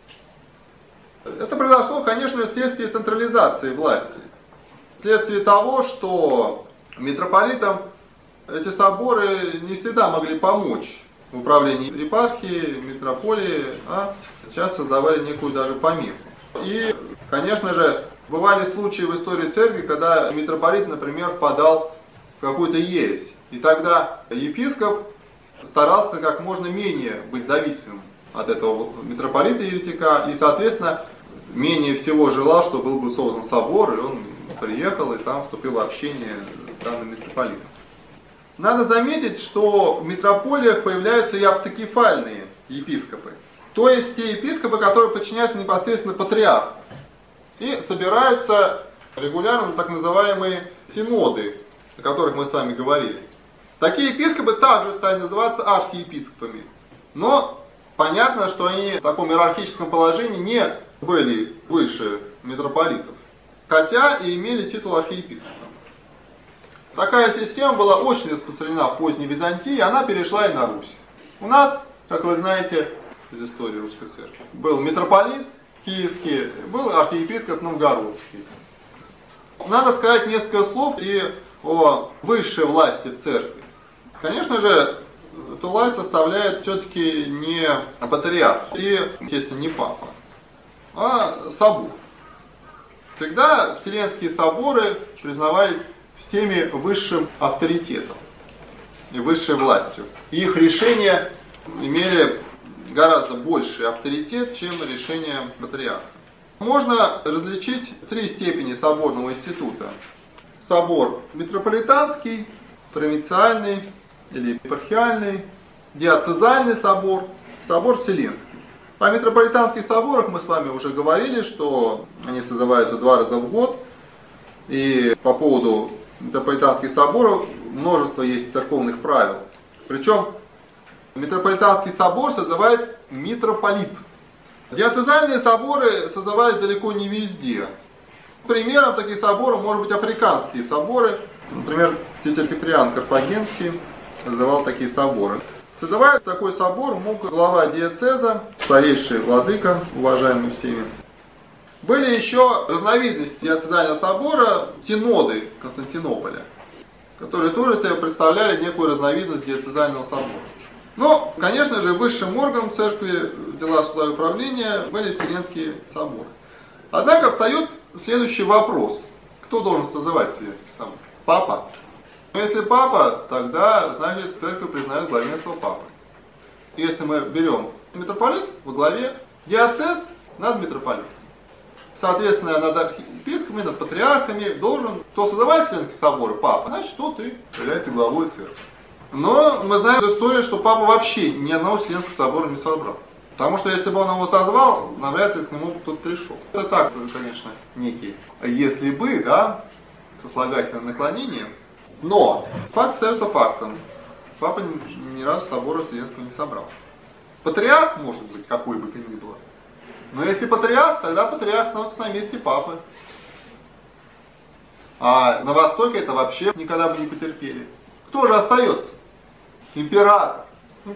Это произошло, конечно, вследствие централизации власти. Вследствие того, что митрополитам эти соборы не всегда могли помочь в управлении епархией, митрополией, а часто создавали некую даже помеху. И, конечно же, бывали случаи в истории церкви, когда митрополит, например, впадал в какую-то ересь. И тогда епископ старался как можно менее быть зависимым от этого митрополита-еретика и, соответственно, менее всего желал, чтобы был бы создан собор, и он приехал и там вступил в общение с данным митрополитом. Надо заметить, что в митрополиях появляются и автокефальные епископы, то есть те епископы, которые подчиняются непосредственно патриарху и собираются регулярно на так называемые синоды, о которых мы с вами говорили. Такие епископы также стали называться архиепископами, но понятно, что они в таком иерархическом положении не были выше митрополитов, хотя и имели титул архиепископа. Такая система была очень распространена в поздней Византии, и она перешла и на Русь. У нас, как вы знаете из истории Русской Церкви, был митрополит киевский, был архиепископ новгородский. Надо сказать несколько слов и о высшей власти в церкви. Конечно же, эту власть составляет все-таки не патриарх и, естественно, не папа, а собор. Всегда вселенские соборы признавались всеми высшим авторитетом и высшей властью. И их решения имели гораздо больший авторитет, чем решения патриарха. Можно различить 3 степени соборного института. Собор митрополитанский, провинциальный или епархиальный, диоцезальный собор, собор вселенский. О митрополитанских соборах мы с вами уже говорили, что они созываются 2 раза в год. И по поводу митрополитанских соборов множество есть церковных правил. Причем митрополитанский собор созывает митрополит. Диоцезальные соборы созывают далеко не везде. Примером таких соборов может быть африканские соборы. Например, святитель Киприан Карфагенский созывал такие соборы. Созывает такой собор мог глава диоцеза, старейший владыка, уважаемый всеми. Были еще разновидности диоцезального собора, синоды Константинополя, которые тоже себе представляли некую разновидность диоцезального собора. Но, конечно же, высшим органом церкви дела суда и управления были Вселенские соборы. Однако встает следующий вопрос. Кто должен созывать Вселенский собор? Папа. Но если папа, тогда, значит, церковь признает главенство папы. Если мы берем митрополит во главе, диоцез над митрополитом. Соответственно, над архиепископами, над патриархами должен, кто созывает Вселенские соборы, папа, значит, тот и является главой церкви. Но мы знаем из истории, что папа вообще ни одного Вселенского собора не собрал. Потому что если бы он его созвал, навряд ли к нему кто-то пришел. Это так, конечно, некий если бы, да, сослагательное наклонение. Но факт остается фактом. Папа ни разу собора Вселенского не собрал. Патриарх может быть, какой бы то ни было. Но если патриарх, тогда патриарх становится на месте папы. А на Востоке это вообще никогда бы не потерпели. Кто же остается? Император.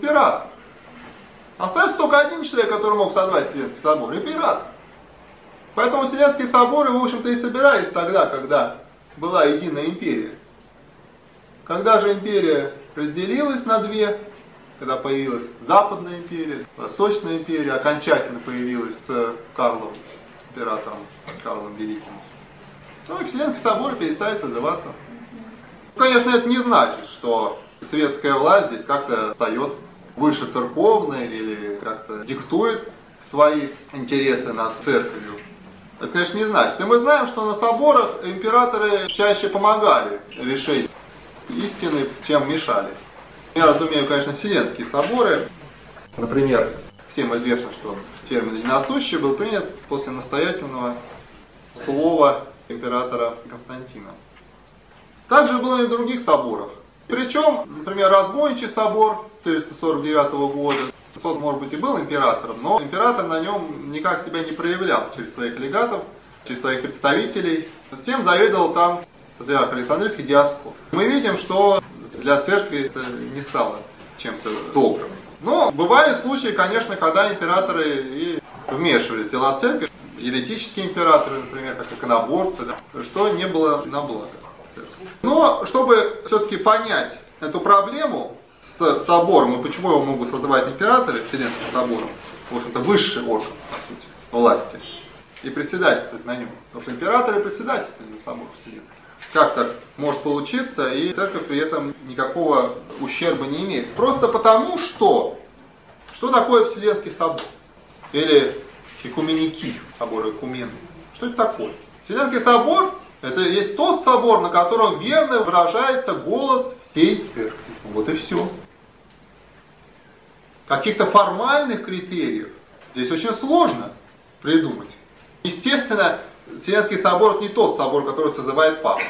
Император. Остается только один человек, который мог созвать Вселенский собор. Император. Поэтому Вселенские соборы, в общем-то, и собирались тогда, когда была единая империя. Когда же империя разделилась на две, когда появилась Западная империя, Восточная империя, окончательно появилась с Карлом, императором Карлом Великим, то Вселенские соборы перестали создаваться. Конечно, это не значит, что светская власть здесь как-то встает выше церковной или как-то диктует свои интересы над церковью. Это, конечно, не значит. И мы знаем, что на соборах императоры чаще помогали решить истины, чем мешали. Я разумею, конечно, Вселенские соборы. Например, всем известно, что термин «единосущий» был принят после настоятельного слова императора Константина. Также было и в других соборах. Причем, например, Разбойничий собор 449 года, тот, может быть, и был императором, но император на нем никак себя не проявлял через своих легатов, через своих представителей. Всем заведовал там патриарх Александрийский Диаскор. Мы видим, что для церкви это не стало чем-то добрым. Но бывали случаи, конечно, когда императоры и вмешивались в дела церкви, еретические императоры, например, как иконоборцы, да, что не было на благо. Но чтобы все-таки понять эту проблему с собором и почему его могут созывать императоры Вселенским собором, в общем-то, высший орган, по сути, власти, и председательствовать на нем. Потому что императоры председательствуют на собор Вселенский. Как так может получиться, и церковь при этом никакого ущерба не имеет? Просто потому, что такое Вселенский собор? Или экуменики, собор экумены. Что это такое? Вселенский собор — это есть тот собор, на котором верно выражается голос всей церкви. Вот и все. Каких-то формальных критериев здесь очень сложно придумать. Естественно, Вселенский собор — это не тот собор, который созывает папа.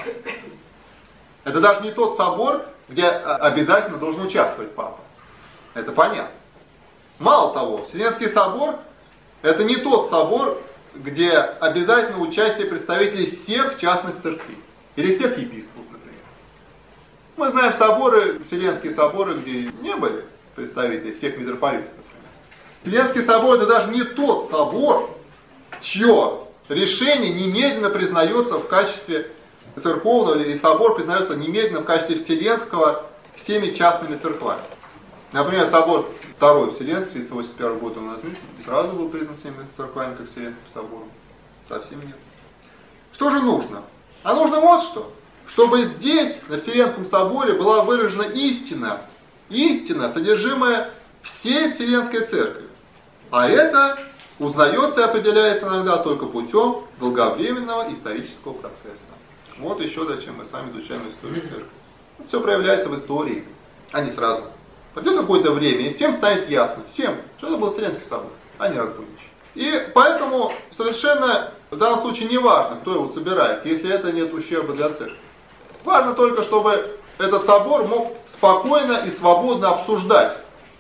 Это даже не тот собор, где обязательно должен участвовать папа. Это понятно. Мало того, Вселенский собор — это не тот собор, где обязательно участие представителей всех частных церквей. Или всех епископов, например. Мы знаем соборы, Вселенские соборы, где не были представители всех митрополитов, например. Вселенский собор — это даже не тот собор, чье решение немедленно признается в качестве церковного, или собор признается немедленно в качестве вселенского всеми частными церквами. Например, собор Второй Вселенский, 81 года он открыт, сразу был признан всеми церквами как Вселенским собором. Совсем нет. Что же нужно? А нужно вот что. Чтобы здесь, на Вселенском соборе, была выражена истина, содержимая всей Вселенской церкви. А это узнается и определяется иногда только путем долговременного исторического процесса. Вот еще зачем мы с вами изучаем историю церкви. Это все проявляется в истории, а не сразу. Пройдет какое-то время, и всем станет ясно, что это был Вселенский собор, а не Разбойничий. И поэтому совершенно в данном случае не важно, кто его собирает, если это нет ущерба для церкви. Важно только, чтобы этот собор мог спокойно и свободно обсуждать.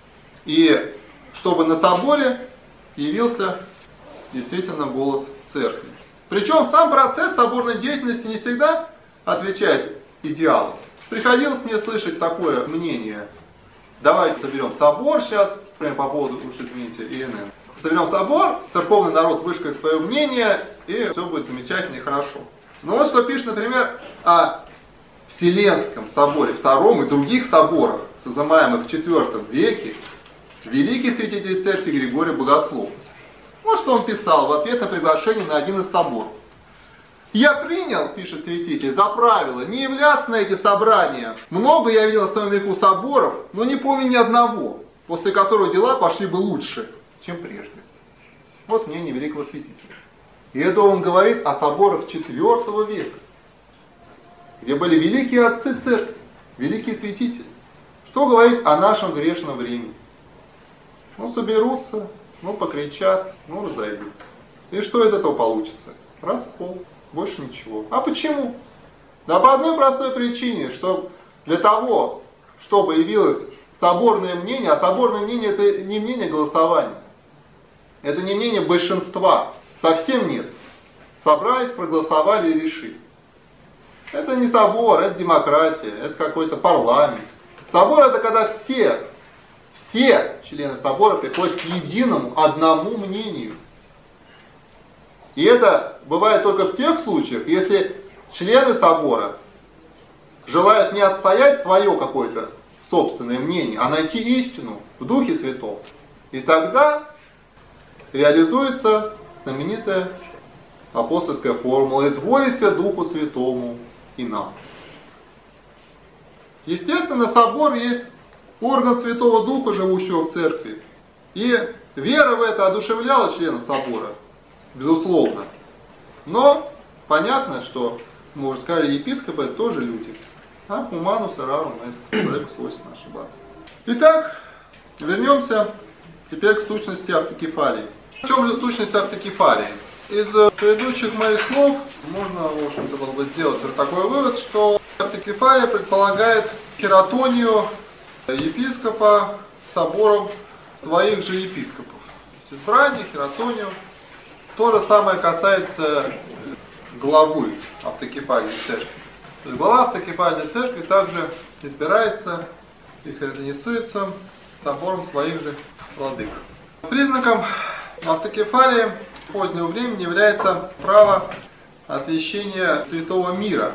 И чтобы на соборе явился действительно голос церкви. Причем сам процесс соборной деятельности не всегда отвечает идеалам. Приходилось мне слышать такое мнение: давайте соберем собор сейчас, например, по поводу, уж извините, ИНН. Соберем собор, церковный народ вышкает свое мнение, и все будет замечательно и хорошо. Но вот что пишет, например, о Вселенском соборе II и других соборах, созываемых в IV веке, великий святитель церкви Григорий Богослов. Вот что он писал в ответ на приглашение на один из соборов. «Я принял, — пишет святитель, — за правило не являться на эти собрания. Много я видел в своем веку соборов, но не помню ни одного, после которого дела пошли бы лучше, чем прежде». Вот мнение великого святителя. И это он говорит о соборах IV века, где были великие отцы церкви, великие святители. Что говорит о нашем грешном времени? Соберутся, покричат, разойдутся. И что из этого получится? Раскол. Больше ничего. А почему? Да по одной простой причине, что для того, чтобы явилось соборное мнение, а соборное мнение — это не мнение голосования, это не мнение большинства, совсем нет. Собрались, проголосовали и решили. Это не собор, это демократия, это какой-то парламент. Собор — это когда все члены собора приходят к единому, одному мнению. И это бывает только в тех случаях, если члены собора желают не отстоять свое какое-то собственное мнение, а найти истину в Духе Святом. И тогда реализуется знаменитая апостольская формула «Изволися Духу Святому и нам». Естественно, собор есть орган Святого Духа, живущего в церкви. И вера в это одушевляла членов собора, безусловно. Но понятно, что, мы уже сказали, епископы это тоже люди. А humanus errarum est, человеку свойственно ошибаться. Итак, вернемся теперь к сущности автокефалии. В чем же сущность автокефалии? Из предыдущих моих слов можно, в общем-то, было бы сделать такой вывод, что автокефалия предполагает хератонию епископа собором своих же епископов. То есть избрание, хератонию. То же самое касается главы автокефальной церкви. То есть глава автокефальной церкви также избирается и хератонизуется собором своих же владык. Признаком автокефалии позднего времени является право освящения святого мира.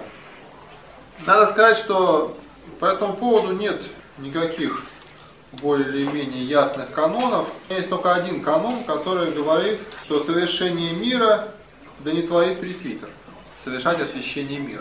Надо сказать, что по этому поводу нет никаких более или менее ясных канонов. Есть только один канон, который говорит, что совершение мира да не творит пресвитер. Совершать освящение мира.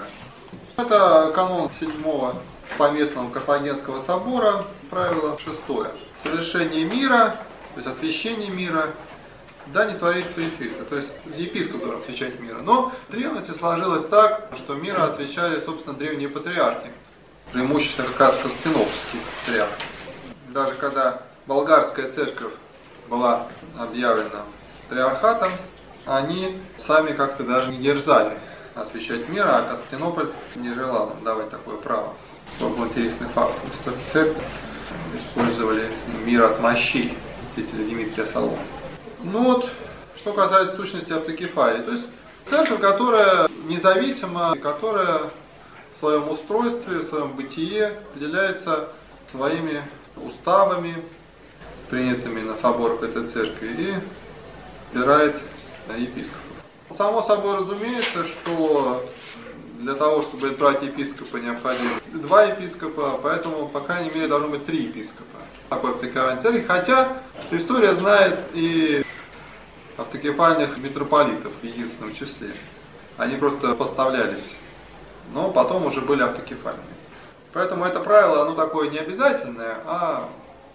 Это канон 7-го поместного Карфагенского собора, правило 6. Совершение мира, то есть освящение мира, да не творит пресвитер. То есть епископ должен освящать мира. Но в древности сложилось так, что мира освящали, собственно, древние патриархи. Преимущественно как раз Константинопольский патриарх. Даже когда болгарская церковь была объявлена патриархатом, они сами как-то даже не дерзали освящать мир, а Константинополь не желал давать такое право. Это был интересный факт. В истории церкви использовали мир от мощей святителя Дмитрия Соломона. Ну вот, что касается сущности автокефалии. То есть церковь, которая независима, которая в своем устройстве, в своем бытие определяется своими уставами, принятыми на соборах этой церкви, и избирает епископов. Само собой разумеется, что для того, чтобы избрать епископа, необходимо 2 епископа, поэтому, по крайней мере, должно быть 3 епископа такой автокефальной церкви. Хотя история знает и автокефальных митрополитов в единственном числе. Они просто поставлялись, но потом уже были автокефальными. Поэтому это правило, оно такое не обязательное, а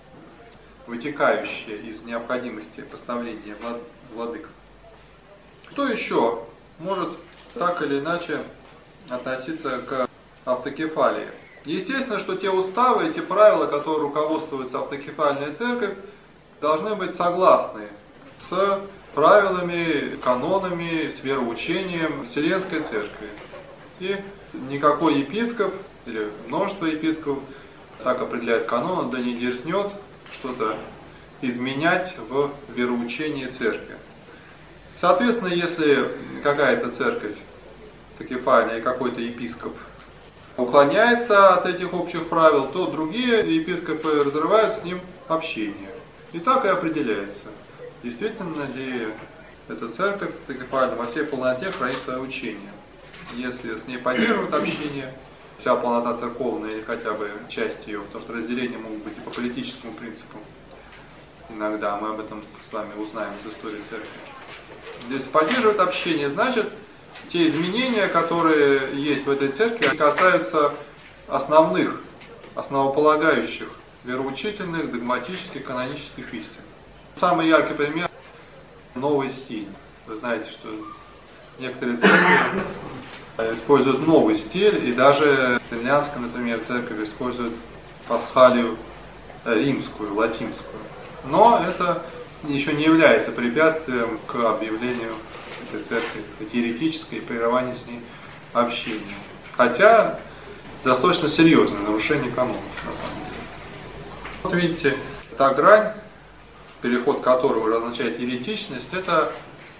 вытекающее из необходимости поставления владык. Кто еще может так или иначе относиться к автокефалии? Естественно, что те уставы, эти правила, которые руководствуются автокефальной церковь, должны быть согласны с правилами, канонами, с вероучением Вселенской церкви. И никакой епископ или множество епископов, так определяет канон, да не дерзнет что-то изменять в вероучении церкви. Соответственно, если какая-то церковь автокефальная и какой-то епископ уклоняется от этих общих правил, то другие епископы разрывают с ним общение. И так и определяется, действительно ли эта церковь автокефальная во всей полноте хранит свое учение. Если с ней поддерживают общение, вся полнота церковная или хотя бы часть ее, потому что разделения могут быть и по политическому принципу. Иногда мы об этом с вами узнаем из истории церкви. Если поддерживают общение, значит, те изменения, которые есть в этой церкви, касаются основных, основополагающих, вероучительных, догматических, канонических истин. Самый яркий пример – новый стиль. Вы знаете, что некоторые церкви используют новый стиль, и даже итальянская, например, церковь использует пасхалию римскую, латинскую. Но это еще не является препятствием к объявлению этой церкви еретической и прерыванию с ней общения. Хотя достаточно серьезное нарушение канонов, на самом деле. Вот видите, та грань, переход которой уже означает еретичность, это,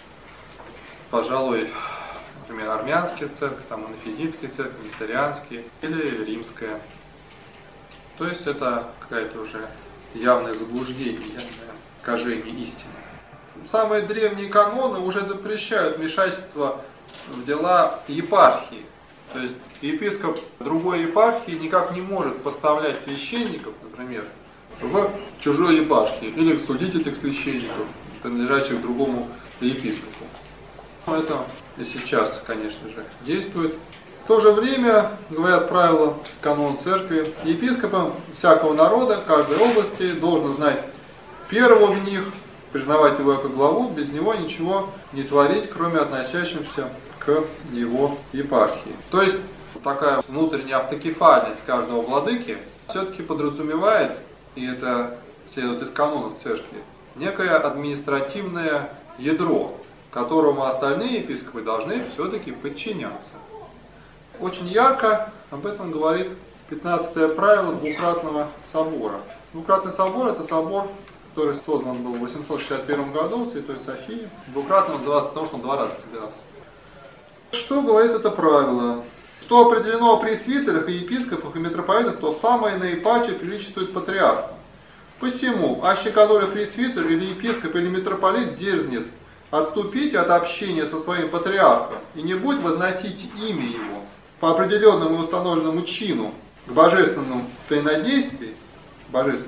пожалуй, например, армянские церкви, там, монофизитские церкви, несторианские или римская. То есть это какая-то уже явное заблуждение, явное искажение истины. самые древние каноны уже запрещают вмешательство в дела епархии. То есть епископ другой епархии никак не может поставлять священников, например, в чужой епархии или судить этих священников, принадлежащих другому епископу. Это и сейчас, конечно же, действует. В то же время, говорят правила канона церкви, епископом всякого народа, каждой области должен знать первого в них, признавать его как главу, без него ничего не творить, кроме относящихся к его епархии. То есть такая внутренняя автокефальность каждого владыки все-таки подразумевает, и это следует из канонов церкви, некое административное ядро, которому остальные епископы должны все-таки подчиняться. Очень ярко об этом говорит 15-е правило Двукратного собора. Двукратный собор – это собор, который создан был в 861 году в Святой Софии. Двукратно назывался потому, что он 2 раза собирался. Что говорит это правило? Что определено о пресвитерах и епископах и митрополитах, то самое наипаче приличествует патриарху. Посему, аще который пресвитер или епископ или митрополит дерзнет отступить от общения со своим патриархом и не будет возносить имя его по определенному и установленному чину к божественному тайнодействию, то есть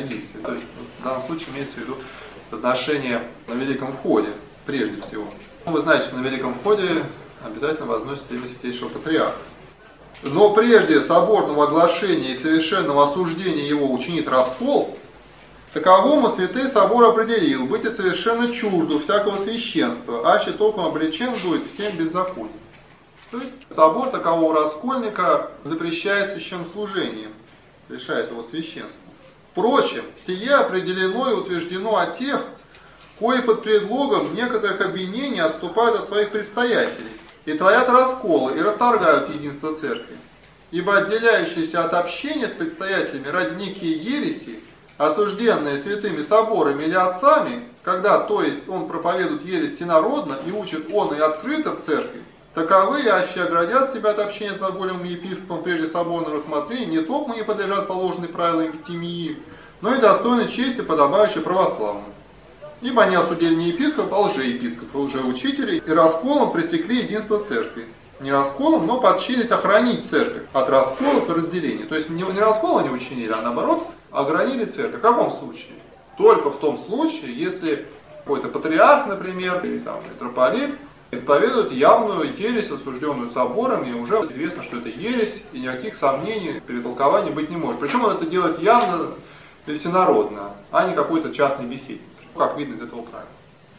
в данном случае имеется в виду возношение на Великом Входе, прежде всего. Вы знаете, что на Великом Входе обязательно возносится имя Святейшего Патриарха. Но прежде соборного оглашения и совершенного осуждения его учинит раскол, таковому Святый Собор определил быть и совершенно чужду всякого священства, аще только облечен будет всем беззаконием. То есть собор такового раскольника запрещает священнослужением, лишает его священства. Впрочем, сие определено и утверждено о тех, кои под предлогом некоторых обвинений отступают от своих предстоятелей и творят расколы и расторгают единство церкви. Ибо отделяющиеся от общения с предстоятелями ради некие ереси, осужденные святыми соборами или отцами, когда, то есть, он проповедует ересь всенародно и учит он и открыто в церкви, таковые аще оградят себя от общения с глаголемым епископом прежде соборного рассмотрения, не только не подлежат положенным правилам епитемии, но и достойны чести, подобающей православным. Ибо они осудили не епископа, а лжеепископа, лжеучителей, и расколом пресекли единство церкви. Не расколом, но подчились охранить церковь от расколов и разделений. То есть не раскол они учинили, а наоборот огранили церковь. В каком случае? Только в том случае, если какой-то патриарх, например, или там митрополит, исповедует явную ересь, осужденную собором, и уже известно, что это ересь, и никаких сомнений, перетолкований быть не может. Причем он это делает явно и всенародно, а не какой-то частный беседник, как видно из этого правила.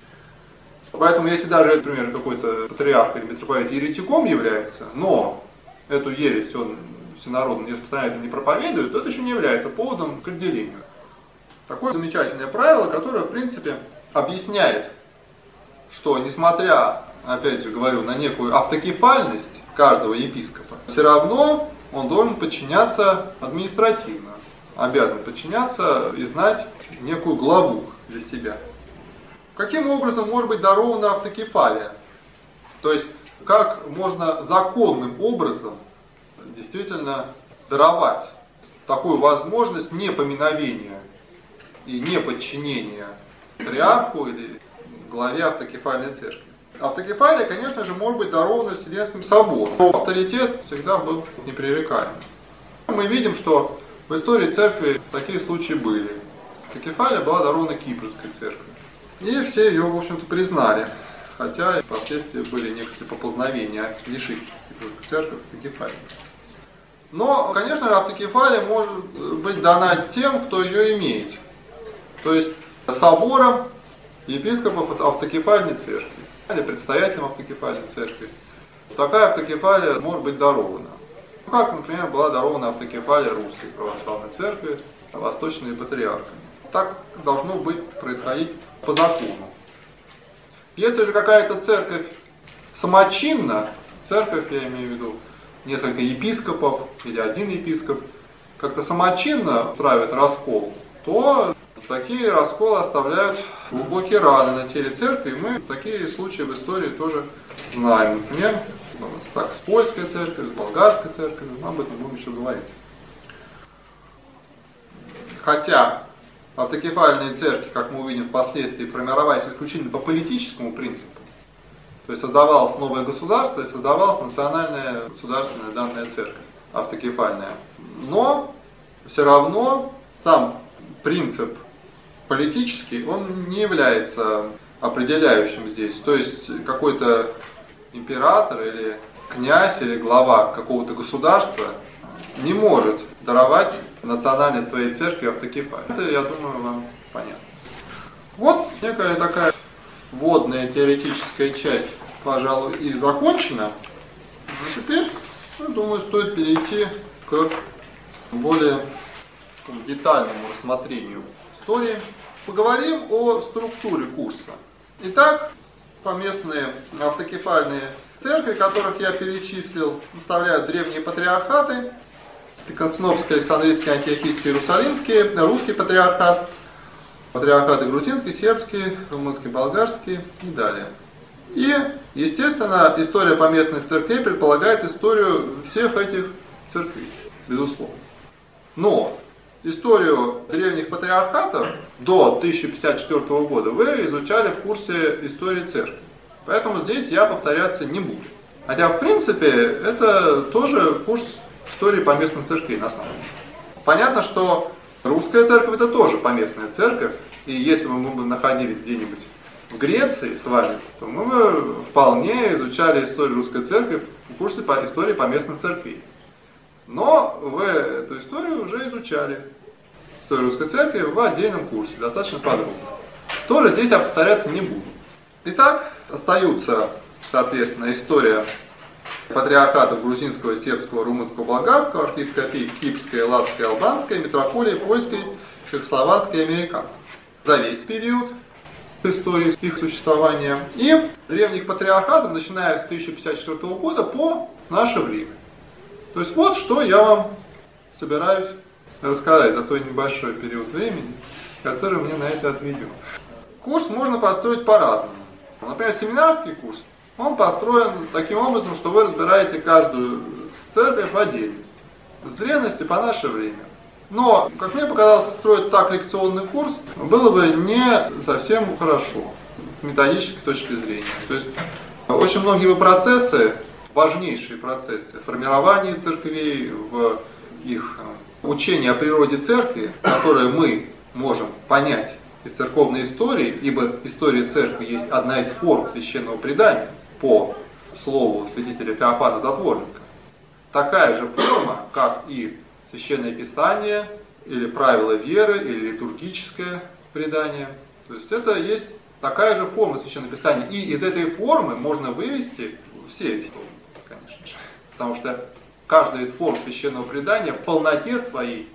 Поэтому, если даже, например, какой-то патриарх или митрополит еретиком является, но эту ересь он всенародно не распространяет и не проповедует, то это еще не является поводом к отделению. Такое замечательное правило, которое, в принципе, объясняет, что, несмотря, опять же говорю, на некую автокефальность каждого епископа, все равно он должен подчиняться административно, обязан подчиняться и знать некую главу для себя. Каким образом может быть дарована автокефалия? То есть, как можно законным образом действительно даровать такую возможность непоминовения и неподчинения патриарху или главе автокефальной церкви. Автокефалия, конечно же, может быть дарована Вселенским собором, но авторитет всегда был непререкаем. Мы видим, что в истории церкви такие случаи были. Автокефалия была дарована Кипрской церкви. И все ее, в общем-то, признали. Хотя впоследствии были некоторые поползновения лишить Кипрскую церковь автокефалии. Но, конечно, автокефалия может быть дана тем, кто ее имеет. То есть собором епископов автокефальной церкви или предстоятелем автокефальной церкви. Такая автокефалия может быть дарована. Как, например, была дарована автокефалия Русской православной церкви восточными патриархами. Так должно быть происходить по закону. Если же какая-то церковь самочинна, церковь, я имею в виду, несколько епископов или один епископ, как-то самочинно устраивает раскол, то такие расколы оставляют глубокие раны на теле церкви. И мы такие случаи в истории тоже знаем. Например, так, с польской церковью, с болгарской церковью, мы об этом будем еще говорить. Хотя автокефальные церкви, как мы увидим впоследствии, формировались исключительно по политическому принципу. То есть создавалось новое государство и создавалась национальная государственная данная церковь, автокефальная. Но все равно сам принцип политический, он не является определяющим здесь. То есть какой-то император или князь или глава какого-то государства не может даровать национальной своей церкви автокефалию. Это, я думаю, вам понятно. Вот некая такая вводная теоретическая часть, пожалуй, и закончена. А теперь, я думаю, стоит перейти к более детальному рассмотрению истории. Поговорим о структуре курса. Итак, поместные автокефальные церкви, которых я перечислил, составляют древние патриархаты, Константинопольский, Александрийский, Антиохийский, Иерусалимский, русский патриархат, патриархаты грузинский, сербский, румынский, болгарский и далее. И, естественно, история поместных церквей предполагает историю всех этих церквей, безусловно. Но историю древних патриархатов до 1054 года вы изучали в курсе истории церкви. Поэтому здесь я повторяться не буду. Хотя, в принципе, это тоже курс истории поместных церквей на самом деле. Понятно, что русская церковь это тоже поместная церковь. И если бы мы бы находились где-нибудь в Греции с вами, то мы бы вполне изучали историю русской церкви в курсе по истории поместных церквей. Но вы эту историю уже изучали. Историю русской церкви в отдельном курсе, достаточно подробно. Тоже здесь я повторяться не буду. Итак, остаются, соответственно, история патриархатов грузинского, сербского, румынского, болгарского, архиепископии кипрской, латской, албанской, митрополии польской, чехословацкой и американской. За весь период истории их существования. И древних патриархатов, начиная с 1054 года по наше время. То есть вот что я вам собираюсь рассказать за той небольшой период времени, который мне на это отведен. Курс можно построить по-разному. Например, семинарский курс, он построен таким образом, что вы разбираете каждую церковь в отдельности, с древности по наше время. Но, как мне показалось, строить так лекционный курс было бы не совсем хорошо с методической точки зрения. То есть очень многие процессы, важнейшие процессы формирования церквей, в их учении о природе церкви, которые мы можем понять из церковной истории, ибо история церкви есть одна из форм священного предания, по слову святителя Феофана Затворника. Такая же форма, как и Священное Писание, или правила веры, или литургическое предание. То есть это есть такая же форма Священного Писания. И из этой формы можно вывести все истории, конечно же. Потому что каждая из форм священного предания в полноте своей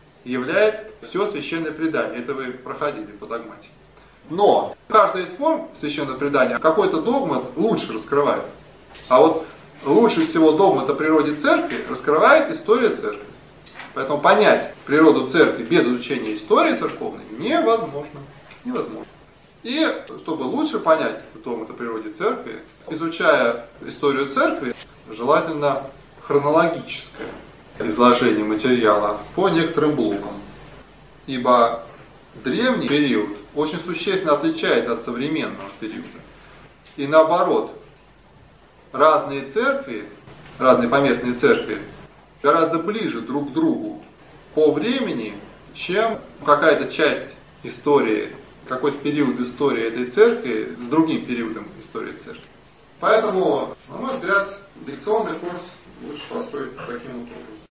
являет все священное предание. Это вы проходили по догматике. Но каждая из форм священного предания какой-то догмат лучше раскрывает. А вот лучше всего догмат о природе церкви раскрывает история церкви. Поэтому понять природу церкви без изучения истории церковной невозможно. Невозможно. И чтобы лучше понять догмат о природе церкви, изучая историю церкви, желательно хронологическое изложение материала по некоторым блокам. Ибо древний период очень существенно отличается от современного периода. И наоборот, разные церкви, разные поместные церкви гораздо ближе друг к другу по времени, чем какая-то часть истории, какой-то период истории этой церкви с другим периодом истории церкви. Поэтому, на мой взгляд, лекционный курс лучше построить таким образом.